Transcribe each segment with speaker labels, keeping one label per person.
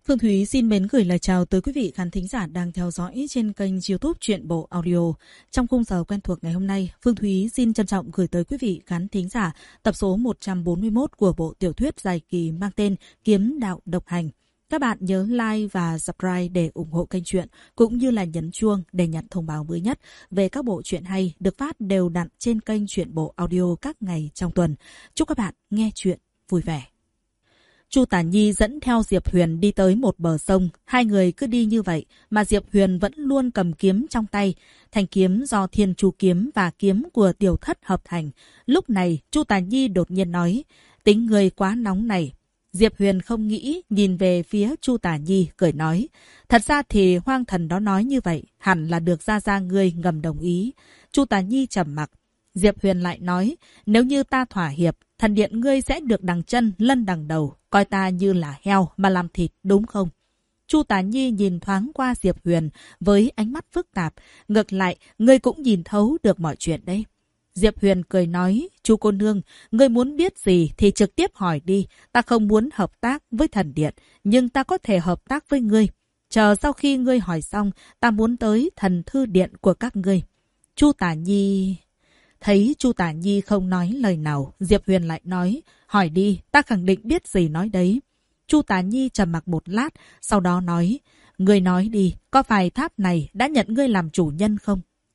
Speaker 1: Phương Thúy xin mến gửi lời chào tới quý vị khán thính giả đang theo dõi trên kênh YouTube Truyện Bộ Audio. Trong khung giờ quen thuộc ngày hôm nay, Phương Thúy xin trân trọng gửi tới quý vị khán thính giả tập số 141 của bộ tiểu thuyết dài kỳ mang tên Kiếm Đạo Độc Hành. Các bạn nhớ like và subscribe để ủng hộ kênh truyện, cũng như là nhấn chuông để nhận thông báo mới nhất về các bộ truyện hay được phát đều đặn trên kênh Truyện Bộ Audio các ngày trong tuần. Chúc các bạn nghe truyện vui vẻ. Chu Tả Nhi dẫn theo Diệp Huyền đi tới một bờ sông. Hai người cứ đi như vậy mà Diệp Huyền vẫn luôn cầm kiếm trong tay. Thanh kiếm do Thiên Chu kiếm và kiếm của Tiểu Thất hợp thành. Lúc này Chu Tả Nhi đột nhiên nói: tính người quá nóng này. Diệp Huyền không nghĩ, nhìn về phía Chu Tả Nhi cười nói: thật ra thì hoang thần đó nói như vậy, hẳn là được gia ngươi ngầm đồng ý. Chu Tả Nhi trầm mặc. Diệp Huyền lại nói: nếu như ta thỏa hiệp, thần điện ngươi sẽ được đằng chân lân đằng đầu, coi ta như là heo mà làm thịt, đúng không? Chu Tả Nhi nhìn thoáng qua Diệp Huyền với ánh mắt phức tạp. Ngược lại, ngươi cũng nhìn thấu được mọi chuyện đấy. Diệp Huyền cười nói: Chu cô nương, ngươi muốn biết gì thì trực tiếp hỏi đi. Ta không muốn hợp tác với thần điện, nhưng ta có thể hợp tác với ngươi. Chờ sau khi ngươi hỏi xong, ta muốn tới thần thư điện của các ngươi. Chu Tả Nhi... Thấy Chu Tả Nhi không nói lời nào, Diệp Huyền lại nói: hỏi đi, ta khẳng định biết gì nói đấy. Chu Tả Nhi trầm mặc một lát, sau đó nói: ngươi nói đi, có phải tháp này đã nhận ngươi làm chủ nhân không?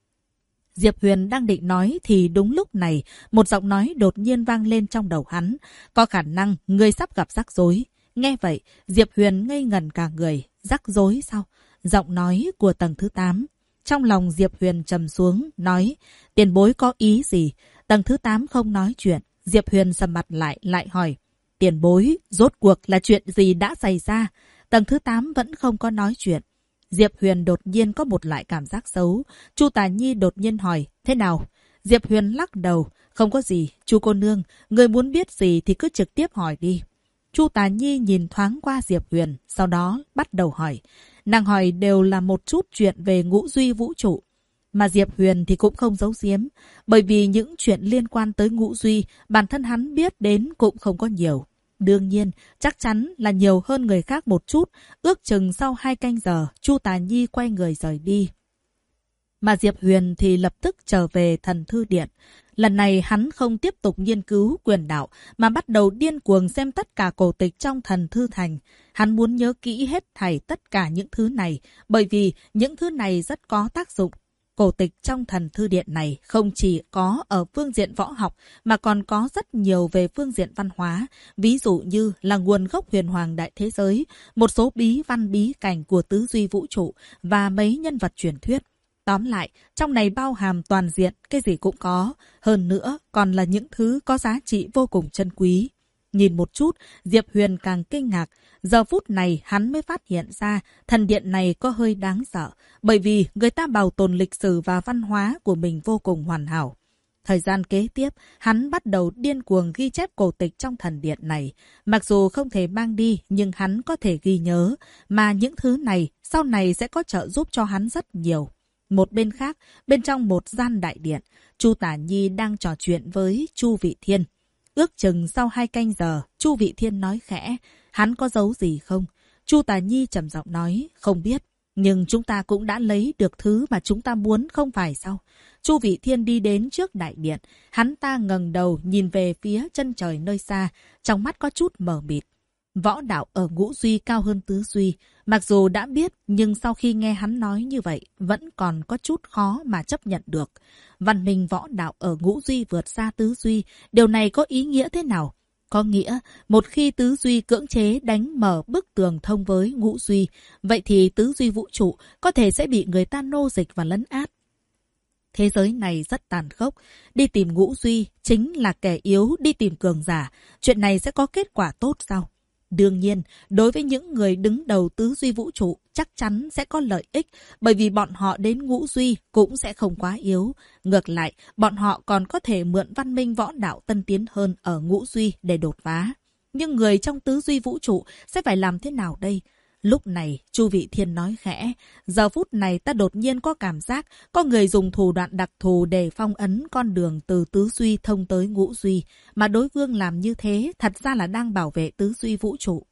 Speaker 1: Diệp Huyền đang định nói thì đúng lúc này, một giọng nói đột nhiên vang lên trong đầu hắn: có khả năng ngươi sắp gặp rắc rối. Nghe vậy, Diệp Huyền ngây ngẩn cả người. Rắc rối sao? Giọng nói của tầng thứ 8. Trong lòng Diệp Huyền trầm xuống, nói: tiền bối có ý gì? Tầng thứ 8 không nói chuyện. Diệp Huyền sầm mặt lại hỏi: tiền bối, rốt cuộc là chuyện gì đã xảy ra? Tầng thứ 8 vẫn không có nói chuyện. Diệp Huyền đột nhiên có một loại cảm giác xấu. Chu Tả Nhi đột nhiên hỏi: thế nào? Diệp Huyền lắc đầu: không có gì, chu cô nương, người muốn biết gì thì cứ trực tiếp hỏi đi. Chu Tả Nhi nhìn thoáng qua Diệp Huyền, sau đó bắt đầu hỏi. Nàng hỏi đều là một chút chuyện về ngũ duy vũ trụ. Mà Diệp Huyền thì cũng không giấu giếm, bởi vì những chuyện liên quan tới ngũ duy, bản thân hắn biết đến cũng không có nhiều. Đương nhiên, chắc chắn là nhiều hơn người khác một chút. Ước chừng sau 2 canh giờ, Chu Tả Nhi quay người rời đi. Mà Diệp Huyền thì lập tức trở về thần thư điện. Lần này hắn không tiếp tục nghiên cứu quyền đạo, mà bắt đầu điên cuồng xem tất cả cổ tịch trong thần thư thành. Hắn muốn nhớ kỹ hết thảy tất cả những thứ này, bởi vì những thứ này rất có tác dụng. Cổ tịch trong thần thư điện này không chỉ có ở phương diện võ học, mà còn có rất nhiều về phương diện văn hóa. Ví dụ như là nguồn gốc huyền hoàng đại thế giới, một số bí văn bí cảnh của tứ duy vũ trụ và mấy nhân vật truyền thuyết. Tóm lại, trong này bao hàm toàn diện, cái gì cũng có. Hơn nữa, còn là những thứ có giá trị vô cùng chân quý. Nhìn một chút, Diệp Huyền càng kinh ngạc. Giờ phút này hắn mới phát hiện ra thần điện này có hơi đáng sợ, bởi vì người ta bảo tồn lịch sử và văn hóa của mình vô cùng hoàn hảo. Thời gian kế tiếp, hắn bắt đầu điên cuồng ghi chép cổ tịch trong thần điện này. Mặc dù không thể mang đi, nhưng hắn có thể ghi nhớ, mà những thứ này sau này sẽ có trợ giúp cho hắn rất nhiều. Một bên khác, bên trong một gian đại điện, Chu Tả Nhi đang trò chuyện với Chu Vị Thiên. Ước chừng sau 2 canh giờ, Chu Vị Thiên nói khẽ: hắn có giấu gì không? Chu Tả Nhi trầm giọng nói: không biết, nhưng chúng ta cũng đã lấy được thứ mà chúng ta muốn, không phải sao? Chu Vị Thiên đi đến trước đại điện, hắn ta ngẩng đầu nhìn về phía chân trời nơi xa, trong mắt có chút mờ mịt. Võ đạo ở ngũ duy cao hơn tứ duy, mặc dù đã biết, nhưng sau khi nghe hắn nói như vậy, vẫn còn có chút khó mà chấp nhận được. Văn minh võ đạo ở ngũ duy vượt xa tứ duy, điều này có ý nghĩa thế nào? Có nghĩa, một khi tứ duy cưỡng chế đánh mở bức tường thông với ngũ duy, vậy thì tứ duy vũ trụ có thể sẽ bị người ta nô dịch và lấn át. Thế giới này rất tàn khốc, đi tìm ngũ duy chính là kẻ yếu đi tìm cường giả, chuyện này sẽ có kết quả tốt sao? Đương nhiên, đối với những người đứng đầu tứ duy vũ trụ chắc chắn sẽ có lợi ích, bởi vì bọn họ đến ngũ duy cũng sẽ không quá yếu. Ngược lại, bọn họ còn có thể mượn văn minh võ đạo tân tiến hơn ở ngũ duy để đột phá. Nhưng người trong tứ duy vũ trụ sẽ phải làm thế nào đây? Lúc này, Chu Vị Thiên nói khẽ: giờ phút này ta đột nhiên có cảm giác có người dùng thủ đoạn đặc thù để phong ấn con đường từ tứ duy thông tới ngũ duy. Mà đối phương làm như thế thật ra là đang bảo vệ tứ duy vũ trụ.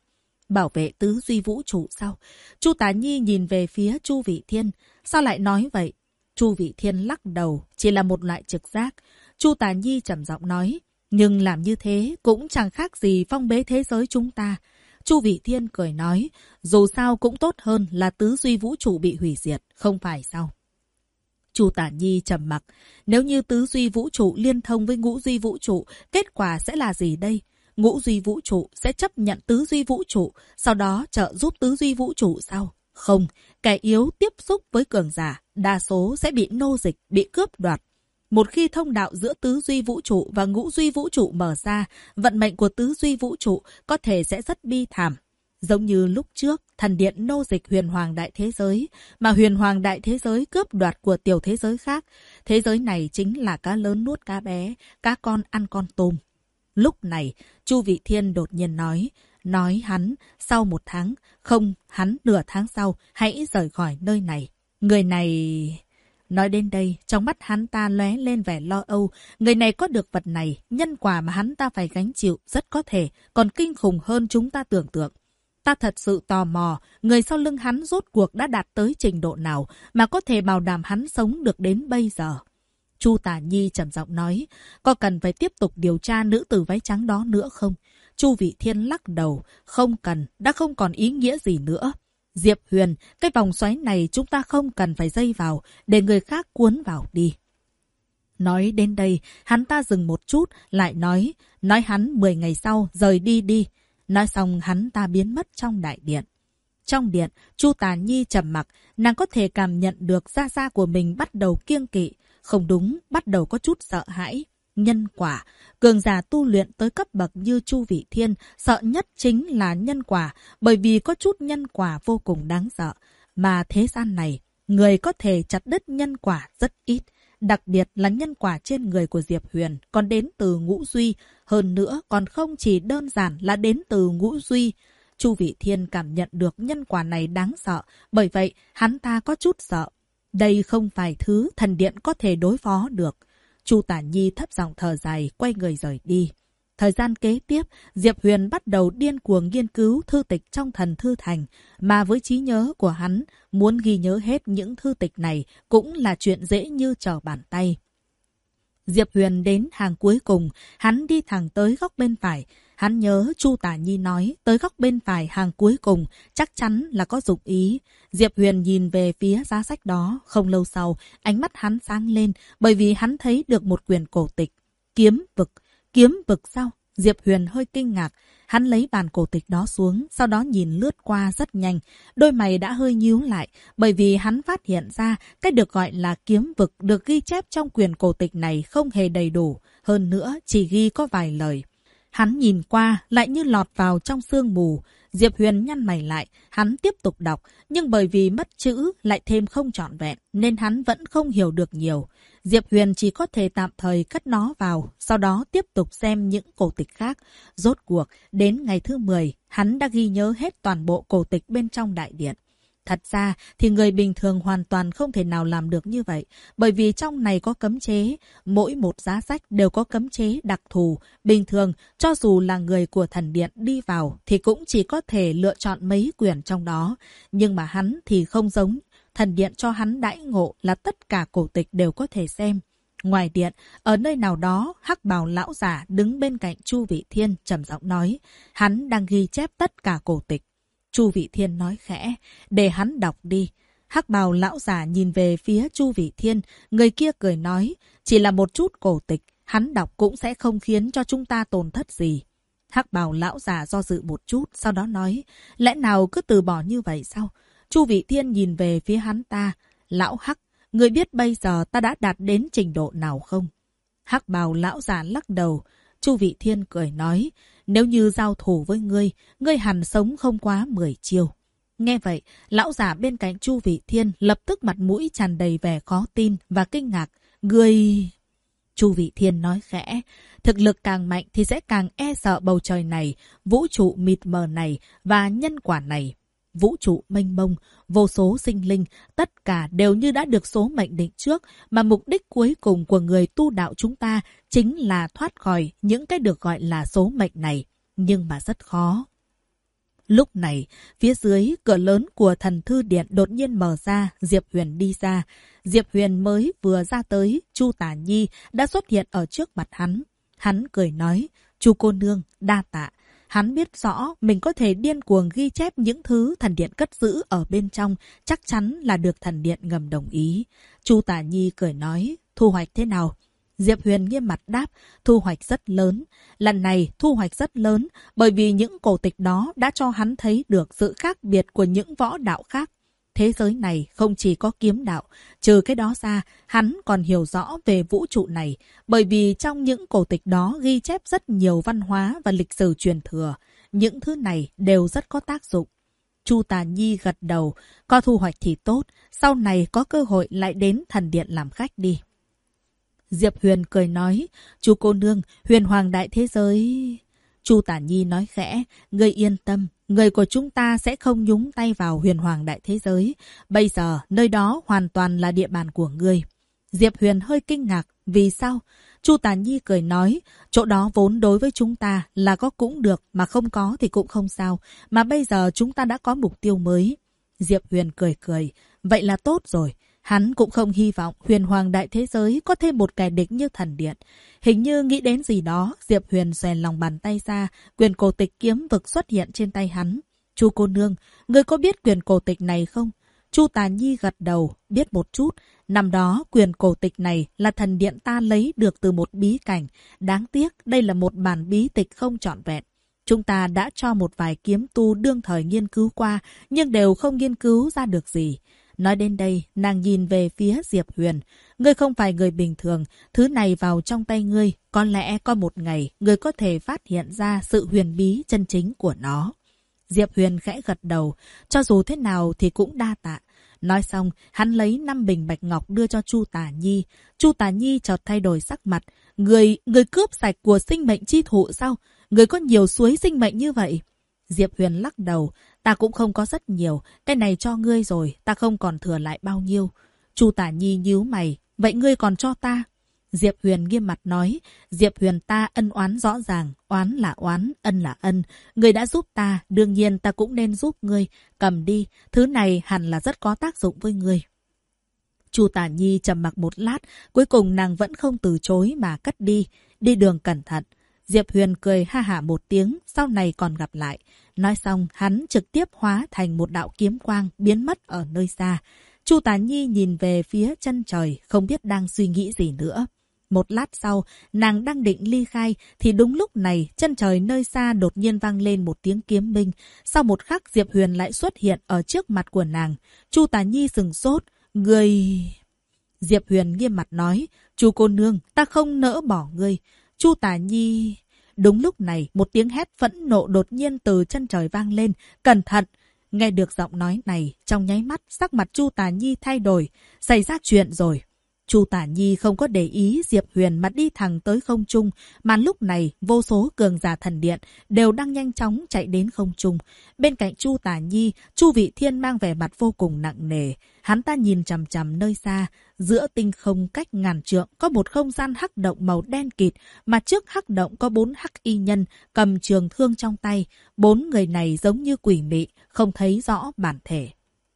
Speaker 1: Bảo vệ tứ duy vũ trụ sao? Chu Tả Nhi nhìn về phía Chu Vị Thiên. Sao lại nói vậy? Chu Vị Thiên lắc đầu, chỉ là một loại trực giác. Chu Tả Nhi trầm giọng nói, nhưng làm như thế cũng chẳng khác gì phong bế thế giới chúng ta. Chu Vị Thiên cười nói, dù sao cũng tốt hơn là tứ duy vũ trụ bị hủy diệt, không phải sao? Chu Tả Nhi trầm mặc, nếu như tứ duy vũ trụ liên thông với ngũ duy vũ trụ, kết quả sẽ là gì đây? Ngũ duy vũ trụ sẽ chấp nhận tứ duy vũ trụ, sau đó trợ giúp tứ duy vũ trụ sao? Không, kẻ yếu tiếp xúc với cường giả, đa số sẽ bị nô dịch, bị cướp đoạt. Một khi thông đạo giữa tứ duy vũ trụ và ngũ duy vũ trụ mở ra, vận mệnh của tứ duy vũ trụ có thể sẽ rất bi thảm. Giống như lúc trước, thần điện nô dịch huyền hoàng đại thế giới, mà huyền hoàng đại thế giới cướp đoạt của tiểu thế giới khác. Thế giới này chính là cá lớn nuốt cá bé, cá con ăn con tôm. Lúc này, Chu Vị Thiên đột nhiên nói hắn, sau 1 tháng, không, hắn nửa tháng sau, hãy rời khỏi nơi này. Người này... Nói đến đây, trong mắt hắn ta lóe lên vẻ lo âu. Người này có được vật này, nhân quả mà hắn ta phải gánh chịu rất có thể, còn kinh khủng hơn chúng ta tưởng tượng. Ta thật sự tò mò, người sau lưng hắn rốt cuộc đã đạt tới trình độ nào mà có thể bảo đảm hắn sống được đến bây giờ. Chu Tả Nhi trầm giọng nói, có cần phải tiếp tục điều tra nữ tử váy trắng đó nữa không? Chu Vị Thiên lắc đầu, không cần, đã không còn ý nghĩa gì nữa. Diệp Huyền, cái vòng xoáy này chúng ta không cần phải dây vào, để người khác cuốn vào đi. Nói đến đây, hắn ta dừng một chút, lại nói hắn 10 ngày sau rời đi đi. Nói xong hắn ta biến mất trong đại điện. Trong điện, Chu Tả Nhi trầm mặc, nàng có thể cảm nhận được gia gia của mình bắt đầu kiêng kỵ. Không đúng, bắt đầu có chút sợ hãi. Nhân quả, cường giả tu luyện tới cấp bậc như Chu Vị Thiên, sợ nhất chính là nhân quả, bởi vì có chút nhân quả vô cùng đáng sợ. Mà thế gian này, người có thể chặt đứt nhân quả rất ít. Đặc biệt là nhân quả trên người của Diệp Huyền còn đến từ ngũ duy, hơn nữa còn không chỉ đơn giản là đến từ ngũ duy. Chu Vị Thiên cảm nhận được nhân quả này đáng sợ, bởi vậy hắn ta có chút sợ. Đây không phải thứ thần điện có thể đối phó được. Chu Tả Nhi thấp giọng thở dài, quay người rời đi. Thời gian kế tiếp, Diệp Huyền bắt đầu điên cuồng nghiên cứu thư tịch trong thần thư thành, mà với trí nhớ của hắn, muốn ghi nhớ hết những thư tịch này cũng là chuyện dễ như trở bàn tay. Diệp Huyền đến hàng cuối cùng, hắn đi thẳng tới góc bên phải. Hắn nhớ Chu Tả Nhi nói tới góc bên phải hàng cuối cùng, chắc chắn là có dụng ý. Diệp Huyền nhìn về phía giá sách đó, không lâu sau, ánh mắt hắn sáng lên, bởi vì hắn thấy được một quyển cổ tịch. Kiếm vực sao? Diệp Huyền hơi kinh ngạc. Hắn lấy bản cổ tịch đó xuống, sau đó nhìn lướt qua rất nhanh. Đôi mày đã hơi nhíu lại, bởi vì hắn phát hiện ra cái được gọi là kiếm vực được ghi chép trong quyển cổ tịch này không hề đầy đủ. Hơn nữa, chỉ ghi có vài lời. Hắn nhìn qua, lại như lọt vào trong sương mù. Diệp Huyền nhăn mày lại, hắn tiếp tục đọc, nhưng bởi vì mất chữ lại thêm không trọn vẹn, nên hắn vẫn không hiểu được nhiều. Diệp Huyền chỉ có thể tạm thời cất nó vào, sau đó tiếp tục xem những cổ tịch khác. Rốt cuộc, đến ngày thứ 10, hắn đã ghi nhớ hết toàn bộ cổ tịch bên trong đại điện. Thật ra thì người bình thường hoàn toàn không thể nào làm được như vậy, bởi vì trong này có cấm chế, mỗi một giá sách đều có cấm chế đặc thù. Bình thường, cho dù là người của thần điện đi vào thì cũng chỉ có thể lựa chọn mấy quyển trong đó. Nhưng mà hắn thì không giống, thần điện cho hắn đãi ngộ là tất cả cổ tịch đều có thể xem. Ngoài điện, ở nơi nào đó, hắc bào lão giả đứng bên cạnh Chu Vị Thiên trầm giọng nói, hắn đang ghi chép tất cả cổ tịch. Chu Vị Thiên nói khẽ, để hắn đọc đi. Hắc bào lão giả nhìn về phía Chu Vị Thiên, người kia cười nói, chỉ là một chút cổ tịch, hắn đọc cũng sẽ không khiến cho chúng ta tổn thất gì. Hắc bào lão giả do dự một chút, sau đó nói, lẽ nào cứ từ bỏ như vậy sao? Chu Vị Thiên nhìn về phía hắn ta, lão Hắc, người biết bây giờ ta đã đạt đến trình độ nào không? Hắc bào lão giả lắc đầu. Chu Vị Thiên cười nói, nếu như giao thủ với ngươi hẳn sống không quá 10 chiêu. Nghe vậy, lão giả bên cạnh Chu Vị Thiên lập tức mặt mũi tràn đầy vẻ khó tin và kinh ngạc. Ngươi... Chu Vị Thiên nói khẽ, thực lực càng mạnh thì sẽ càng e sợ bầu trời này, vũ trụ mịt mờ này và nhân quả này. Vũ trụ mênh mông, vô số sinh linh, tất cả đều như đã được số mệnh định trước, mà mục đích cuối cùng của người tu đạo chúng ta chính là thoát khỏi những cái được gọi là số mệnh này, nhưng mà rất khó. Lúc này, phía dưới cửa lớn của thần thư điện đột nhiên mở ra, Diệp Huyền đi ra. Diệp Huyền mới vừa ra tới, Chu Tả Nhi đã xuất hiện ở trước mặt hắn. Hắn cười nói, Chu cô nương, đa tạ. Hắn biết rõ mình có thể điên cuồng ghi chép những thứ thần điện cất giữ ở bên trong, chắc chắn là được thần điện ngầm đồng ý. Chu Tả Nhi cười nói, thu hoạch thế nào? Diệp Huyền nghiêm mặt đáp, thu hoạch rất lớn. Lần này thu hoạch rất lớn bởi vì những cổ tịch đó đã cho hắn thấy được sự khác biệt của những võ đạo khác. Thế giới này không chỉ có kiếm đạo, trừ cái đó ra, hắn còn hiểu rõ về vũ trụ này, bởi vì trong những cổ tịch đó ghi chép rất nhiều văn hóa và lịch sử truyền thừa. Những thứ này đều rất có tác dụng. Chu Tà Nhi gật đầu, có thu hoạch thì tốt, sau này có cơ hội lại đến thần điện làm khách đi. Diệp Huyền cười nói, Chu cô nương, huyền hoàng đại thế giới... Chu Tả Nhi nói khẽ, ngươi yên tâm, người của chúng ta sẽ không nhúng tay vào huyền hoàng đại thế giới. Bây giờ, nơi đó hoàn toàn là địa bàn của ngươi. Diệp Huyền hơi kinh ngạc, vì sao? Chu Tả Nhi cười nói, chỗ đó vốn đối với chúng ta là có cũng được, mà không có thì cũng không sao. Mà bây giờ chúng ta đã có mục tiêu mới. Diệp Huyền cười cười, vậy là tốt rồi. Hắn cũng không hy vọng huyền hoàng đại thế giới có thêm một kẻ địch như thần điện. Hình như nghĩ đến gì đó, Diệp Huyền xoèn lòng bàn tay ra, quyền cổ tịch kiếm vực xuất hiện trên tay hắn. Chu cô nương, người có biết quyền cổ tịch này không? Chu Tà Nhi gật đầu, biết một chút. Năm đó, quyền cổ tịch này là thần điện ta lấy được từ một bí cảnh. Đáng tiếc, đây là một bản bí tịch không trọn vẹn. Chúng ta đã cho một vài kiếm tu đương thời nghiên cứu qua, nhưng đều không nghiên cứu ra được gì. Nói đến đây, nàng nhìn về phía Diệp Huyền. Ngươi không phải người bình thường, thứ này vào trong tay ngươi, có lẽ có một ngày ngươi có thể phát hiện ra sự huyền bí chân chính của nó. Diệp Huyền khẽ gật đầu, cho dù thế nào thì cũng đa tạ. Nói xong, hắn lấy 5 bình bạch ngọc đưa cho Chu Tả Nhi. Chu Tả Nhi chợt thay đổi sắc mặt. Người cướp sạch của sinh mệnh chi thụ sao? Người có nhiều suối sinh mệnh như vậy? Diệp Huyền lắc đầu. Ta cũng không có rất nhiều. Cái này cho ngươi rồi, ta không còn thừa lại bao nhiêu. Chu Tả Nhi nhíu mày. Vậy ngươi còn cho ta? Diệp Huyền nghiêm mặt nói. Diệp Huyền ta ân oán rõ ràng. Oán là oán, ân là ân. Ngươi đã giúp ta, đương nhiên ta cũng nên giúp ngươi. Cầm đi, thứ này hẳn là rất có tác dụng với ngươi. Chu Tả Nhi trầm mặc một lát, cuối cùng nàng vẫn không từ chối mà cất đi. Đi đường cẩn thận. Diệp Huyền cười ha hả một tiếng, sau này còn gặp lại. Nói xong, hắn trực tiếp hóa thành một đạo kiếm quang biến mất ở nơi xa. Chu Tả Nhi nhìn về phía chân trời, không biết đang suy nghĩ gì nữa. Một lát sau, nàng đang định ly khai, thì đúng lúc này, chân trời nơi xa đột nhiên vang lên một tiếng kiếm minh. Sau một khắc, Diệp Huyền lại xuất hiện ở trước mặt của nàng. Chu Tả Nhi sừng sốt. Ngươi... Diệp Huyền nghiêm mặt nói, Chu cô nương, ta không nỡ bỏ ngươi. Chu Tả Nhi... Đúng lúc này, một tiếng hét phẫn nộ đột nhiên từ chân trời vang lên. Cẩn thận! Nghe được giọng nói này, trong nháy mắt, sắc mặt Chu Tả Nhi thay đổi. Xảy ra chuyện rồi. Chu Tả Nhi không có để ý Diệp Huyền mà đi thẳng tới không trung, mà lúc này vô số cường giả thần điện đều đang nhanh chóng chạy đến không trung. Bên cạnh Chu Tả Nhi, Chu Vị Thiên mang vẻ mặt vô cùng nặng nề. Hắn ta nhìn chằm chằm nơi xa, giữa tinh không cách ngàn trượng có một không gian hắc động màu đen kịt, mà trước hắc động có 4 hắc y nhân cầm trường thương trong tay. 4 người này giống như quỷ mị, không thấy rõ bản thể.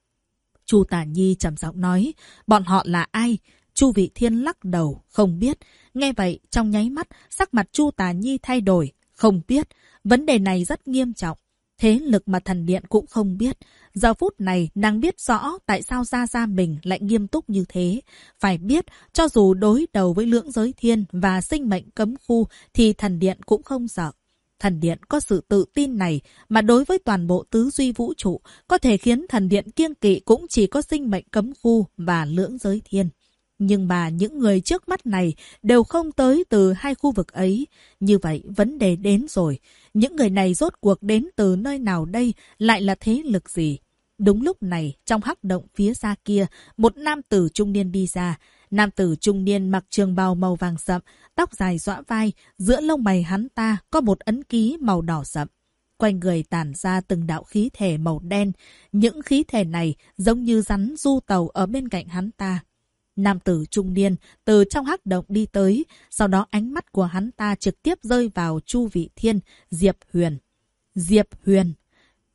Speaker 1: Chu Tả Nhi trầm giọng nói, bọn họ là ai? Chu Vị Thiên lắc đầu, không biết. Nghe vậy, trong nháy mắt, sắc mặt Chu Tả Nhi thay đổi, không biết. Vấn đề này rất nghiêm trọng. Thế lực mà thần điện cũng không biết. Giờ phút này, nàng biết rõ tại sao Gia Gia mình lại nghiêm túc như thế. Phải biết, cho dù đối đầu với lưỡng giới thiên và sinh mệnh cấm khu, thì thần điện cũng không sợ. Thần điện có sự tự tin này, mà đối với toàn bộ tứ duy vũ trụ, có thể khiến thần điện kiêng kỵ cũng chỉ có sinh mệnh cấm khu và lưỡng giới thiên. Nhưng mà những người trước mắt này đều không tới từ hai khu vực ấy. Như vậy, vấn đề đến rồi. Những người này rốt cuộc đến từ nơi nào đây, lại là thế lực gì? Đúng lúc này, trong hắc động phía xa kia, một nam tử trung niên đi ra. Nam tử trung niên mặc trường bào màu vàng sậm, tóc dài xõa vai, giữa lông mày hắn ta có một ấn ký màu đỏ sậm. Quanh người tản ra từng đạo khí thể màu đen. Những khí thể này giống như rắn du tàu ở bên cạnh hắn ta. Nam tử trung niên từ trong hắc động đi tới, sau đó ánh mắt của hắn ta trực tiếp rơi vào Chu Vị Thiên, Diệp Huyền. Diệp Huyền.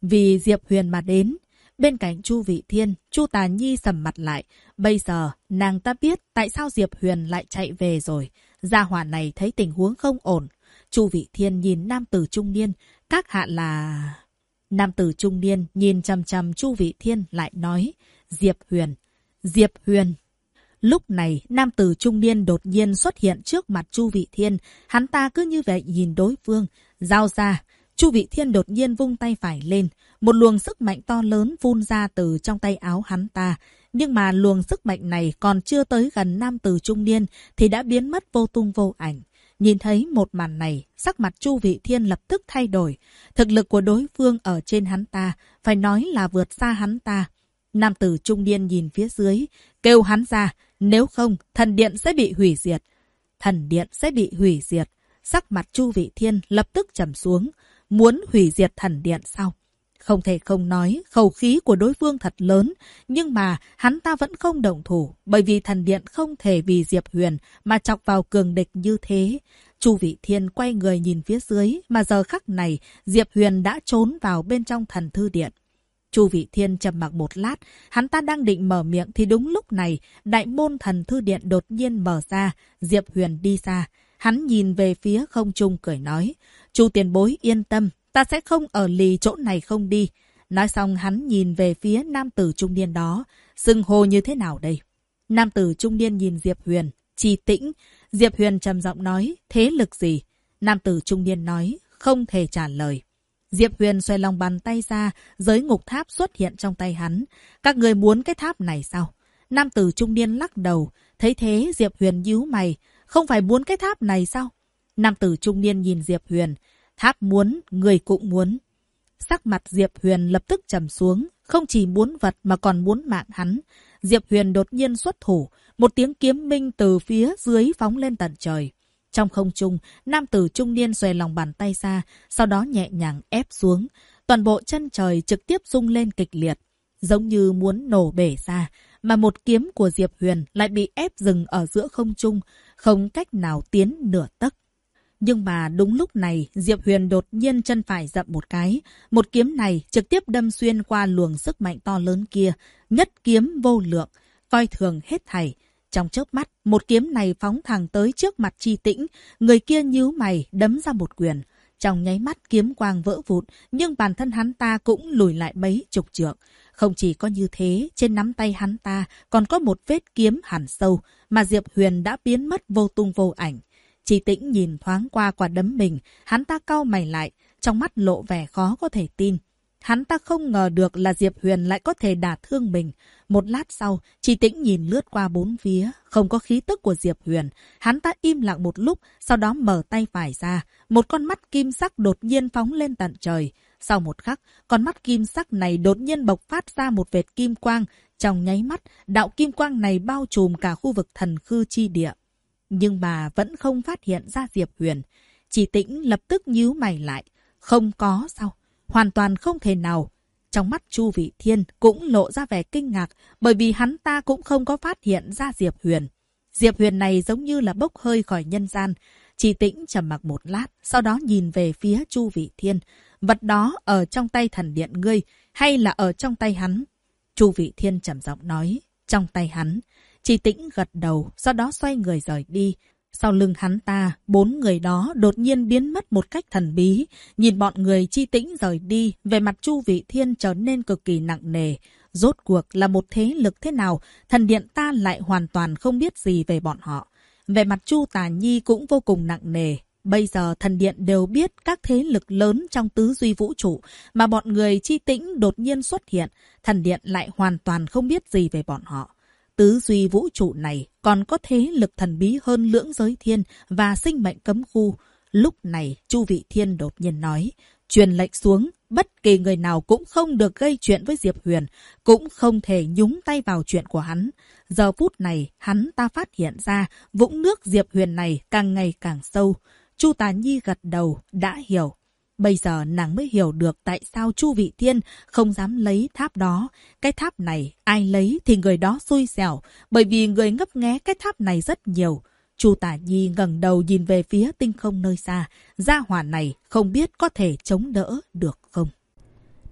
Speaker 1: vì Diệp Huyền mà đến. Bên cạnh Chu Vị Thiên, Chu Tà Nhi sầm mặt lại. Bây giờ, nàng ta biết tại sao Diệp Huyền lại chạy về rồi. Gia hỏa này thấy tình huống không ổn. Chu Vị Thiên nhìn nam tử trung niên. Các hạ là... Nam tử trung niên nhìn chằm chằm Chu Vị Thiên lại nói. Diệp Huyền. Diệp Huyền. Lúc này, nam tử trung niên đột nhiên xuất hiện trước mặt Chu Vị Thiên. Hắn ta cứ như vậy nhìn đối phương. Giao ra. Chu Vị Thiên đột nhiên vung tay phải lên. Một luồng sức mạnh to lớn phun ra từ trong tay áo hắn ta. Nhưng mà luồng sức mạnh này còn chưa tới gần nam tử trung niên thì đã biến mất vô tung vô ảnh. Nhìn thấy một màn này, sắc mặt Chu Vị Thiên lập tức thay đổi. Thực lực của đối phương ở trên hắn ta, phải nói là vượt xa hắn ta. Nam tử trung niên nhìn phía dưới, kêu hắn ra, nếu không, thần điện sẽ bị hủy diệt. Thần điện sẽ bị hủy diệt. Sắc mặt Chu Vị Thiên lập tức trầm xuống. Muốn hủy diệt thần điện sao? Không thể không nói, khẩu khí của đối phương thật lớn, nhưng mà hắn ta vẫn không động thủ, bởi vì thần điện không thể vì Diệp Huyền mà chọc vào cường địch như thế. Chu Vị Thiên quay người nhìn phía dưới, mà giờ khắc này, Diệp Huyền đã trốn vào bên trong thần thư điện. Chu Vị Thiên trầm mặc một lát, hắn ta đang định mở miệng thì đúng lúc này, đại môn thần thư điện đột nhiên mở ra, Diệp Huyền đi ra. Hắn nhìn về phía không trung cười nói, Chu tiền bối yên tâm, ta sẽ không ở lì chỗ này không đi. Nói xong hắn nhìn về phía nam tử trung niên đó, xưng hô như thế nào đây? Nam tử trung niên nhìn Diệp Huyền, Trì Tĩnh. Diệp Huyền trầm giọng nói, thế lực gì? Nam tử trung niên nói, không thể trả lời. Diệp Huyền xoay lòng bàn tay ra, giới ngục tháp xuất hiện trong tay hắn. Các người muốn cái tháp này sao? Nam tử trung niên lắc đầu, thấy thế Diệp Huyền nhíu mày, không phải muốn cái tháp này sao? Nam tử trung niên nhìn Diệp Huyền, tháp muốn, người cũng muốn. Sắc mặt Diệp Huyền lập tức trầm xuống, không chỉ muốn vật mà còn muốn mạng hắn. Diệp Huyền đột nhiên xuất thủ, một tiếng kiếm minh từ phía dưới phóng lên tận trời. Trong không trung, nam tử trung niên xòe lòng bàn tay ra, sau đó nhẹ nhàng ép xuống. Toàn bộ chân trời trực tiếp rung lên kịch liệt, giống như muốn nổ bể ra, mà một kiếm của Diệp Huyền lại bị ép dừng ở giữa không trung, không cách nào tiến nửa tấc. Nhưng mà đúng lúc này, Diệp Huyền đột nhiên chân phải dậm một cái. Một kiếm này trực tiếp đâm xuyên qua luồng sức mạnh to lớn kia. Nhất kiếm vô lượng, coi thường hết thảy. Trong chớp mắt, một kiếm này phóng thẳng tới trước mặt Trì Tĩnh. Người kia nhíu mày, đấm ra một quyền. Trong nháy mắt kiếm quang vỡ vụn, nhưng bản thân hắn ta cũng lùi lại mấy chục trượng. Không chỉ có như thế, trên nắm tay hắn ta còn có một vết kiếm hằn sâu, mà Diệp Huyền đã biến mất vô tung vô ảnh. Trì Tĩnh nhìn thoáng qua quả đấm mình, hắn ta cau mày lại, trong mắt lộ vẻ khó có thể tin. Hắn ta không ngờ được là Diệp Huyền lại có thể đả thương mình. Một lát sau, Trì Tĩnh nhìn lướt qua bốn phía, không có khí tức của Diệp Huyền. Hắn ta im lặng một lúc, sau đó mở tay phải ra. Một con mắt kim sắc đột nhiên phóng lên tận trời. Sau một khắc, con mắt kim sắc này đột nhiên bộc phát ra một vệt kim quang. Trong nháy mắt, đạo kim quang này bao trùm cả khu vực thần khư chi địa. Nhưng mà vẫn không phát hiện ra Diệp Huyền. Trì Tĩnh lập tức nhíu mày lại. Không có sao? Hoàn toàn không thể nào. Trong mắt Chu Vị Thiên cũng lộ ra vẻ kinh ngạc, bởi vì hắn ta cũng không có phát hiện ra Diệp Huyền. Diệp Huyền này giống như là bốc hơi khỏi nhân gian. Trì Tĩnh trầm mặc một lát, sau đó nhìn về phía Chu Vị Thiên. Vật đó ở trong tay thần điện ngươi, hay là ở trong tay hắn? Chu Vị Thiên trầm giọng nói, trong tay hắn. Trì Tĩnh gật đầu, sau đó xoay người rời đi. Sau lưng hắn ta, 4 người đó đột nhiên biến mất một cách thần bí. Nhìn bọn người Trì Tĩnh rời đi, về mặt Chu Vị Thiên trở nên cực kỳ nặng nề. Rốt cuộc là một thế lực thế nào, thần điện ta lại hoàn toàn không biết gì về bọn họ. Về mặt Chu Tà Nhi cũng vô cùng nặng nề. Bây giờ thần điện đều biết các thế lực lớn trong tứ duy vũ trụ, mà bọn người Trì Tĩnh đột nhiên xuất hiện, thần điện lại hoàn toàn không biết gì về bọn họ. Tứ duy vũ trụ này còn có thế lực thần bí hơn lưỡng giới thiên và sinh mệnh cấm khu. Lúc này, Chu Vị Thiên đột nhiên nói, truyền lệnh xuống, bất kỳ người nào cũng không được gây chuyện với Diệp Huyền, cũng không thể nhúng tay vào chuyện của hắn. Giờ phút này, hắn ta phát hiện ra vũng nước Diệp Huyền này càng ngày càng sâu. Chu Tà Nhi gật đầu, đã hiểu. Bây giờ nàng mới hiểu được tại sao Chu Vị Thiên không dám lấy tháp đó. Cái tháp này, ai lấy thì người đó xui xẻo, bởi vì người ngấp nghé cái tháp này rất nhiều. Chu Tả Nhi ngẩng đầu nhìn về phía tinh không nơi xa. Gia hỏa này không biết có thể chống đỡ được không.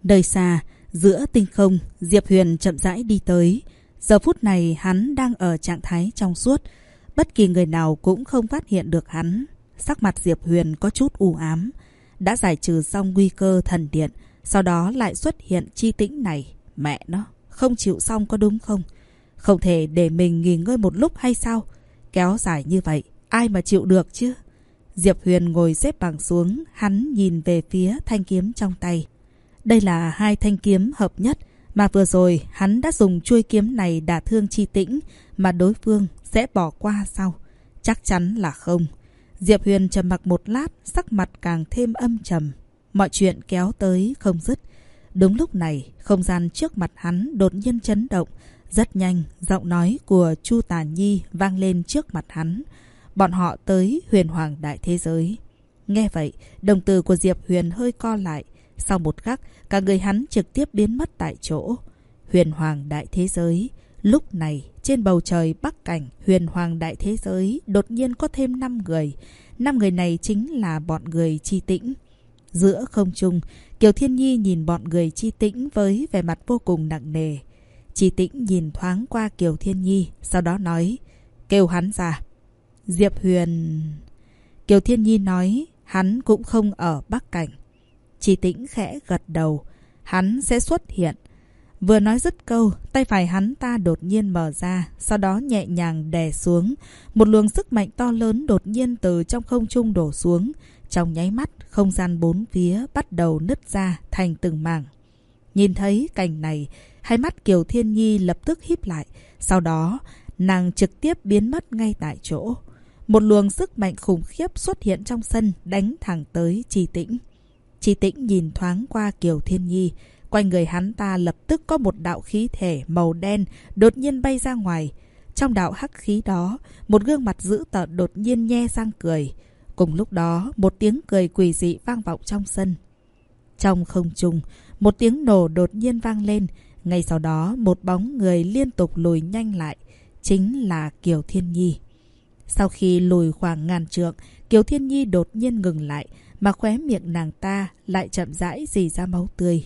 Speaker 1: Nơi xa, giữa tinh không, Diệp Huyền chậm rãi đi tới. Giờ phút này hắn đang ở trạng thái trong suốt. Bất kỳ người nào cũng không phát hiện được hắn. Sắc mặt Diệp Huyền có chút u ám. Đã giải trừ xong nguy cơ thần điện, sau đó lại xuất hiện chi tĩnh này. Mẹ nó, không chịu xong có đúng không? Không thể để mình nghỉ ngơi một lúc hay sao? Kéo dài như vậy, ai mà chịu được chứ? Diệp Huyền ngồi xếp bằng xuống, hắn nhìn về phía thanh kiếm trong tay. Đây là hai thanh kiếm hợp nhất, mà vừa rồi hắn đã dùng chuôi kiếm này đả thương chi tĩnh, mà đối phương sẽ bỏ qua sao? Chắc chắn là không. Diệp Huyền trầm mặc một lát, sắc mặt càng thêm âm trầm. Mọi chuyện kéo tới không dứt. Đúng lúc này, không gian trước mặt hắn đột nhiên chấn động. Rất nhanh, giọng nói của Chu Tà Nhi vang lên trước mặt hắn. Bọn họ tới Huyền Hoàng Đại Thế Giới. Nghe vậy, đồng tử của Diệp Huyền hơi co lại. Sau một khắc, cả người hắn trực tiếp biến mất tại chỗ. Huyền Hoàng Đại Thế Giới. Lúc này, trên bầu trời bắc cảnh Huyền Hoàng Đại Thế Giới đột nhiên có thêm 5 người. 5 người này chính là bọn người Chi Tĩnh. Giữa không trung, Kiều Thiên Nhi nhìn bọn người Chi Tĩnh với vẻ mặt vô cùng nặng nề. Chi Tĩnh nhìn thoáng qua Kiều Thiên Nhi, sau đó nói, kêu hắn ra. Diệp Huyền... Kiều Thiên Nhi nói, hắn cũng không ở bắc cảnh. Chi Tĩnh khẽ gật đầu, hắn sẽ xuất hiện. Vừa nói dứt câu, tay phải hắn ta đột nhiên mở ra, sau đó nhẹ nhàng đè xuống. Một luồng sức mạnh to lớn đột nhiên từ trong không trung đổ xuống. Trong nháy mắt, không gian bốn phía bắt đầu nứt ra thành từng mảng. Nhìn thấy cảnh này, hai mắt Kiều Thiên Nhi lập tức híp lại. Sau đó, nàng trực tiếp biến mất ngay tại chỗ. Một luồng sức mạnh khủng khiếp xuất hiện trong sân, đánh thẳng tới Chi Tĩnh. Chi Tĩnh nhìn thoáng qua Kiều Thiên Nhi. Quanh người hắn ta lập tức có một đạo khí thể màu đen đột nhiên bay ra ngoài. Trong đạo hắc khí đó, một gương mặt dữ tợn đột nhiên nhe răng cười. Cùng lúc đó, một tiếng cười quỷ dị vang vọng trong sân. Trong không trung, một tiếng nổ đột nhiên vang lên. Ngay sau đó, một bóng người liên tục lùi nhanh lại. Chính là Kiều Thiên Nhi. Sau khi lùi khoảng ngàn trượng, Kiều Thiên Nhi đột nhiên ngừng lại, mà khóe miệng nàng ta lại chậm rãi rỉ ra máu tươi.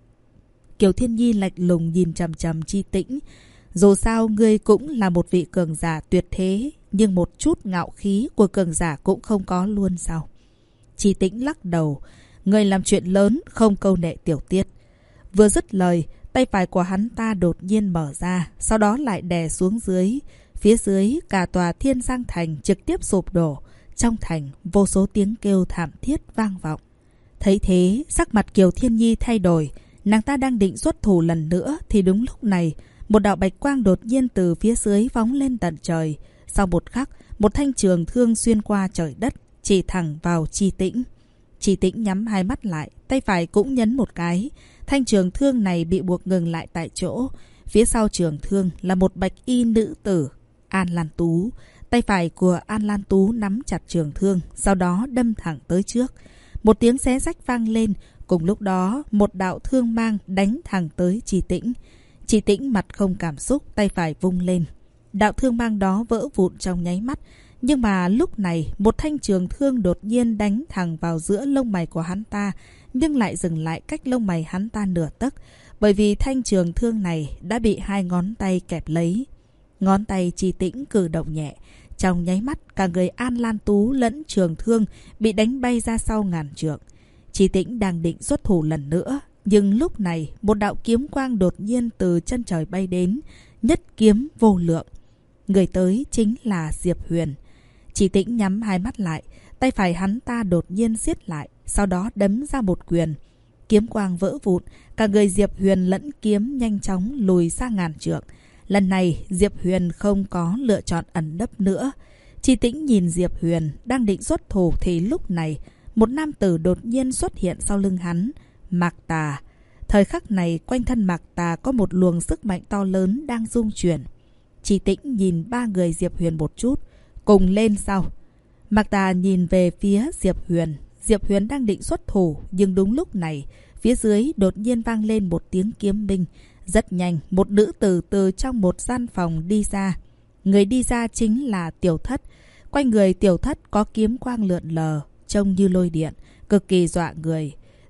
Speaker 1: Kiều Thiên Nhi lạnh lùng nhìn chằm chằm Chi Tĩnh. Dù sao ngươi cũng là một vị cường giả tuyệt thế, nhưng một chút ngạo khí của cường giả cũng không có luôn sao? Chi Tĩnh lắc đầu. Ngươi làm chuyện lớn, không câu nệ tiểu tiết. Vừa dứt lời, tay phải của hắn ta đột nhiên mở ra, sau đó lại đè xuống dưới. Phía dưới, cả tòa Thiên Giang Thành trực tiếp sụp đổ. Trong thành, vô số tiếng kêu thảm thiết vang vọng. Thấy thế, sắc mặt Kiều Thiên Nhi thay đổi. Nàng ta đang định xuất thủ lần nữa thì đúng lúc này, một đạo bạch quang đột nhiên từ phía dưới phóng lên tận trời. Sau một khắc, một thanh trường thương xuyên qua trời đất, chỉ thẳng vào Chi Tĩnh. Chi Tĩnh nhắm hai mắt lại, tay phải cũng nhấn một cái. Thanh trường thương này bị buộc ngừng lại tại chỗ. Phía sau trường thương là một bạch y nữ tử, An Lan Tú. Tay phải của An Lan Tú nắm chặt trường thương, sau đó đâm thẳng tới trước. Một tiếng xé rách vang lên. Cùng lúc đó, một đạo thương mang đánh thẳng tới Chi Tĩnh. Chi Tĩnh mặt không cảm xúc, tay phải vung lên. Đạo thương mang đó vỡ vụn trong nháy mắt. Nhưng mà lúc này, một thanh trường thương đột nhiên đánh thẳng vào giữa lông mày của hắn ta, nhưng lại dừng lại cách lông mày hắn ta nửa tấc, bởi vì thanh trường thương này đã bị hai ngón tay kẹp lấy. Ngón tay Chi Tĩnh cử động nhẹ. Trong nháy mắt, cả người An Lan Tú lẫn trường thương bị đánh bay ra sau ngàn trượng. Chi Tĩnh đang định xuất thủ lần nữa, nhưng lúc này một đạo kiếm quang đột nhiên từ chân trời bay đến, nhất kiếm vô lượng. Người tới chính là Diệp Huyền. Chi Tĩnh nhắm hai mắt lại, tay phải hắn ta đột nhiên siết lại, sau đó đấm ra một quyền. Kiếm quang vỡ vụn, cả người Diệp Huyền lẫn kiếm nhanh chóng lùi ra ngàn trượng. Lần này Diệp Huyền không có lựa chọn ẩn nấp nữa. Chi Tĩnh nhìn Diệp Huyền đang định xuất thủ thì lúc này một nam tử đột nhiên xuất hiện sau lưng hắn, Mạc Tà. Thời khắc này quanh thân Mạc Tà có một luồng sức mạnh to lớn đang rung chuyển. Chi Tĩnh nhìn ba người Diệp Huyền một chút, cùng lên sau. Mạc Tà nhìn về phía Diệp Huyền. Diệp Huyền đang định xuất thủ, nhưng đúng lúc này phía dưới đột nhiên vang lên một tiếng kiếm minh. Rất nhanh, một nữ tử từ trong một gian phòng đi ra. Người đi ra chính là Tiểu Thất. Quanh người Tiểu Thất có kiếm quang lượn lờ, trông như lôi điện, cực kỳ dọa người.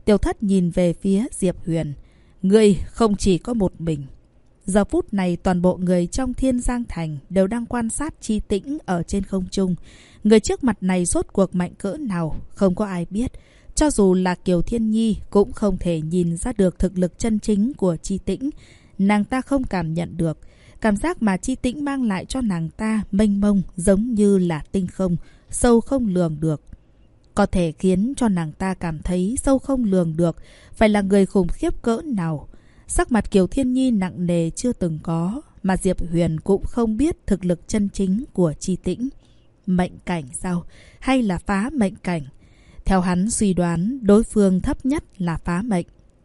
Speaker 1: Tiểu Thất nhìn về phía Diệp Huyền. Ngươi không chỉ có một mình. Giờ phút này toàn bộ người trong Thiên Giang Thành đều đang quan sát Chi Tĩnh ở trên không trung. Người trước mặt này rốt cuộc mạnh cỡ nào không có ai biết. Cho dù là Kiều Thiên Nhi cũng không thể nhìn ra được thực lực chân chính của Chi Tĩnh. Nàng ta không cảm nhận được. Cảm giác mà Chi Tĩnh mang lại cho nàng ta mênh mông giống như là tinh không, sâu không lường được. Có thể khiến cho nàng ta cảm thấy sâu không lường được, phải là người khủng khiếp cỡ nào. Sắc mặt Kiều Thiên Nhi nặng nề chưa từng có, mà Diệp Huyền cũng không biết thực lực chân chính của Chi Tĩnh. Mệnh cảnh sao? Hay là phá mệnh cảnh? Theo hắn suy đoán, đối phương thấp nhất là phá mệnh.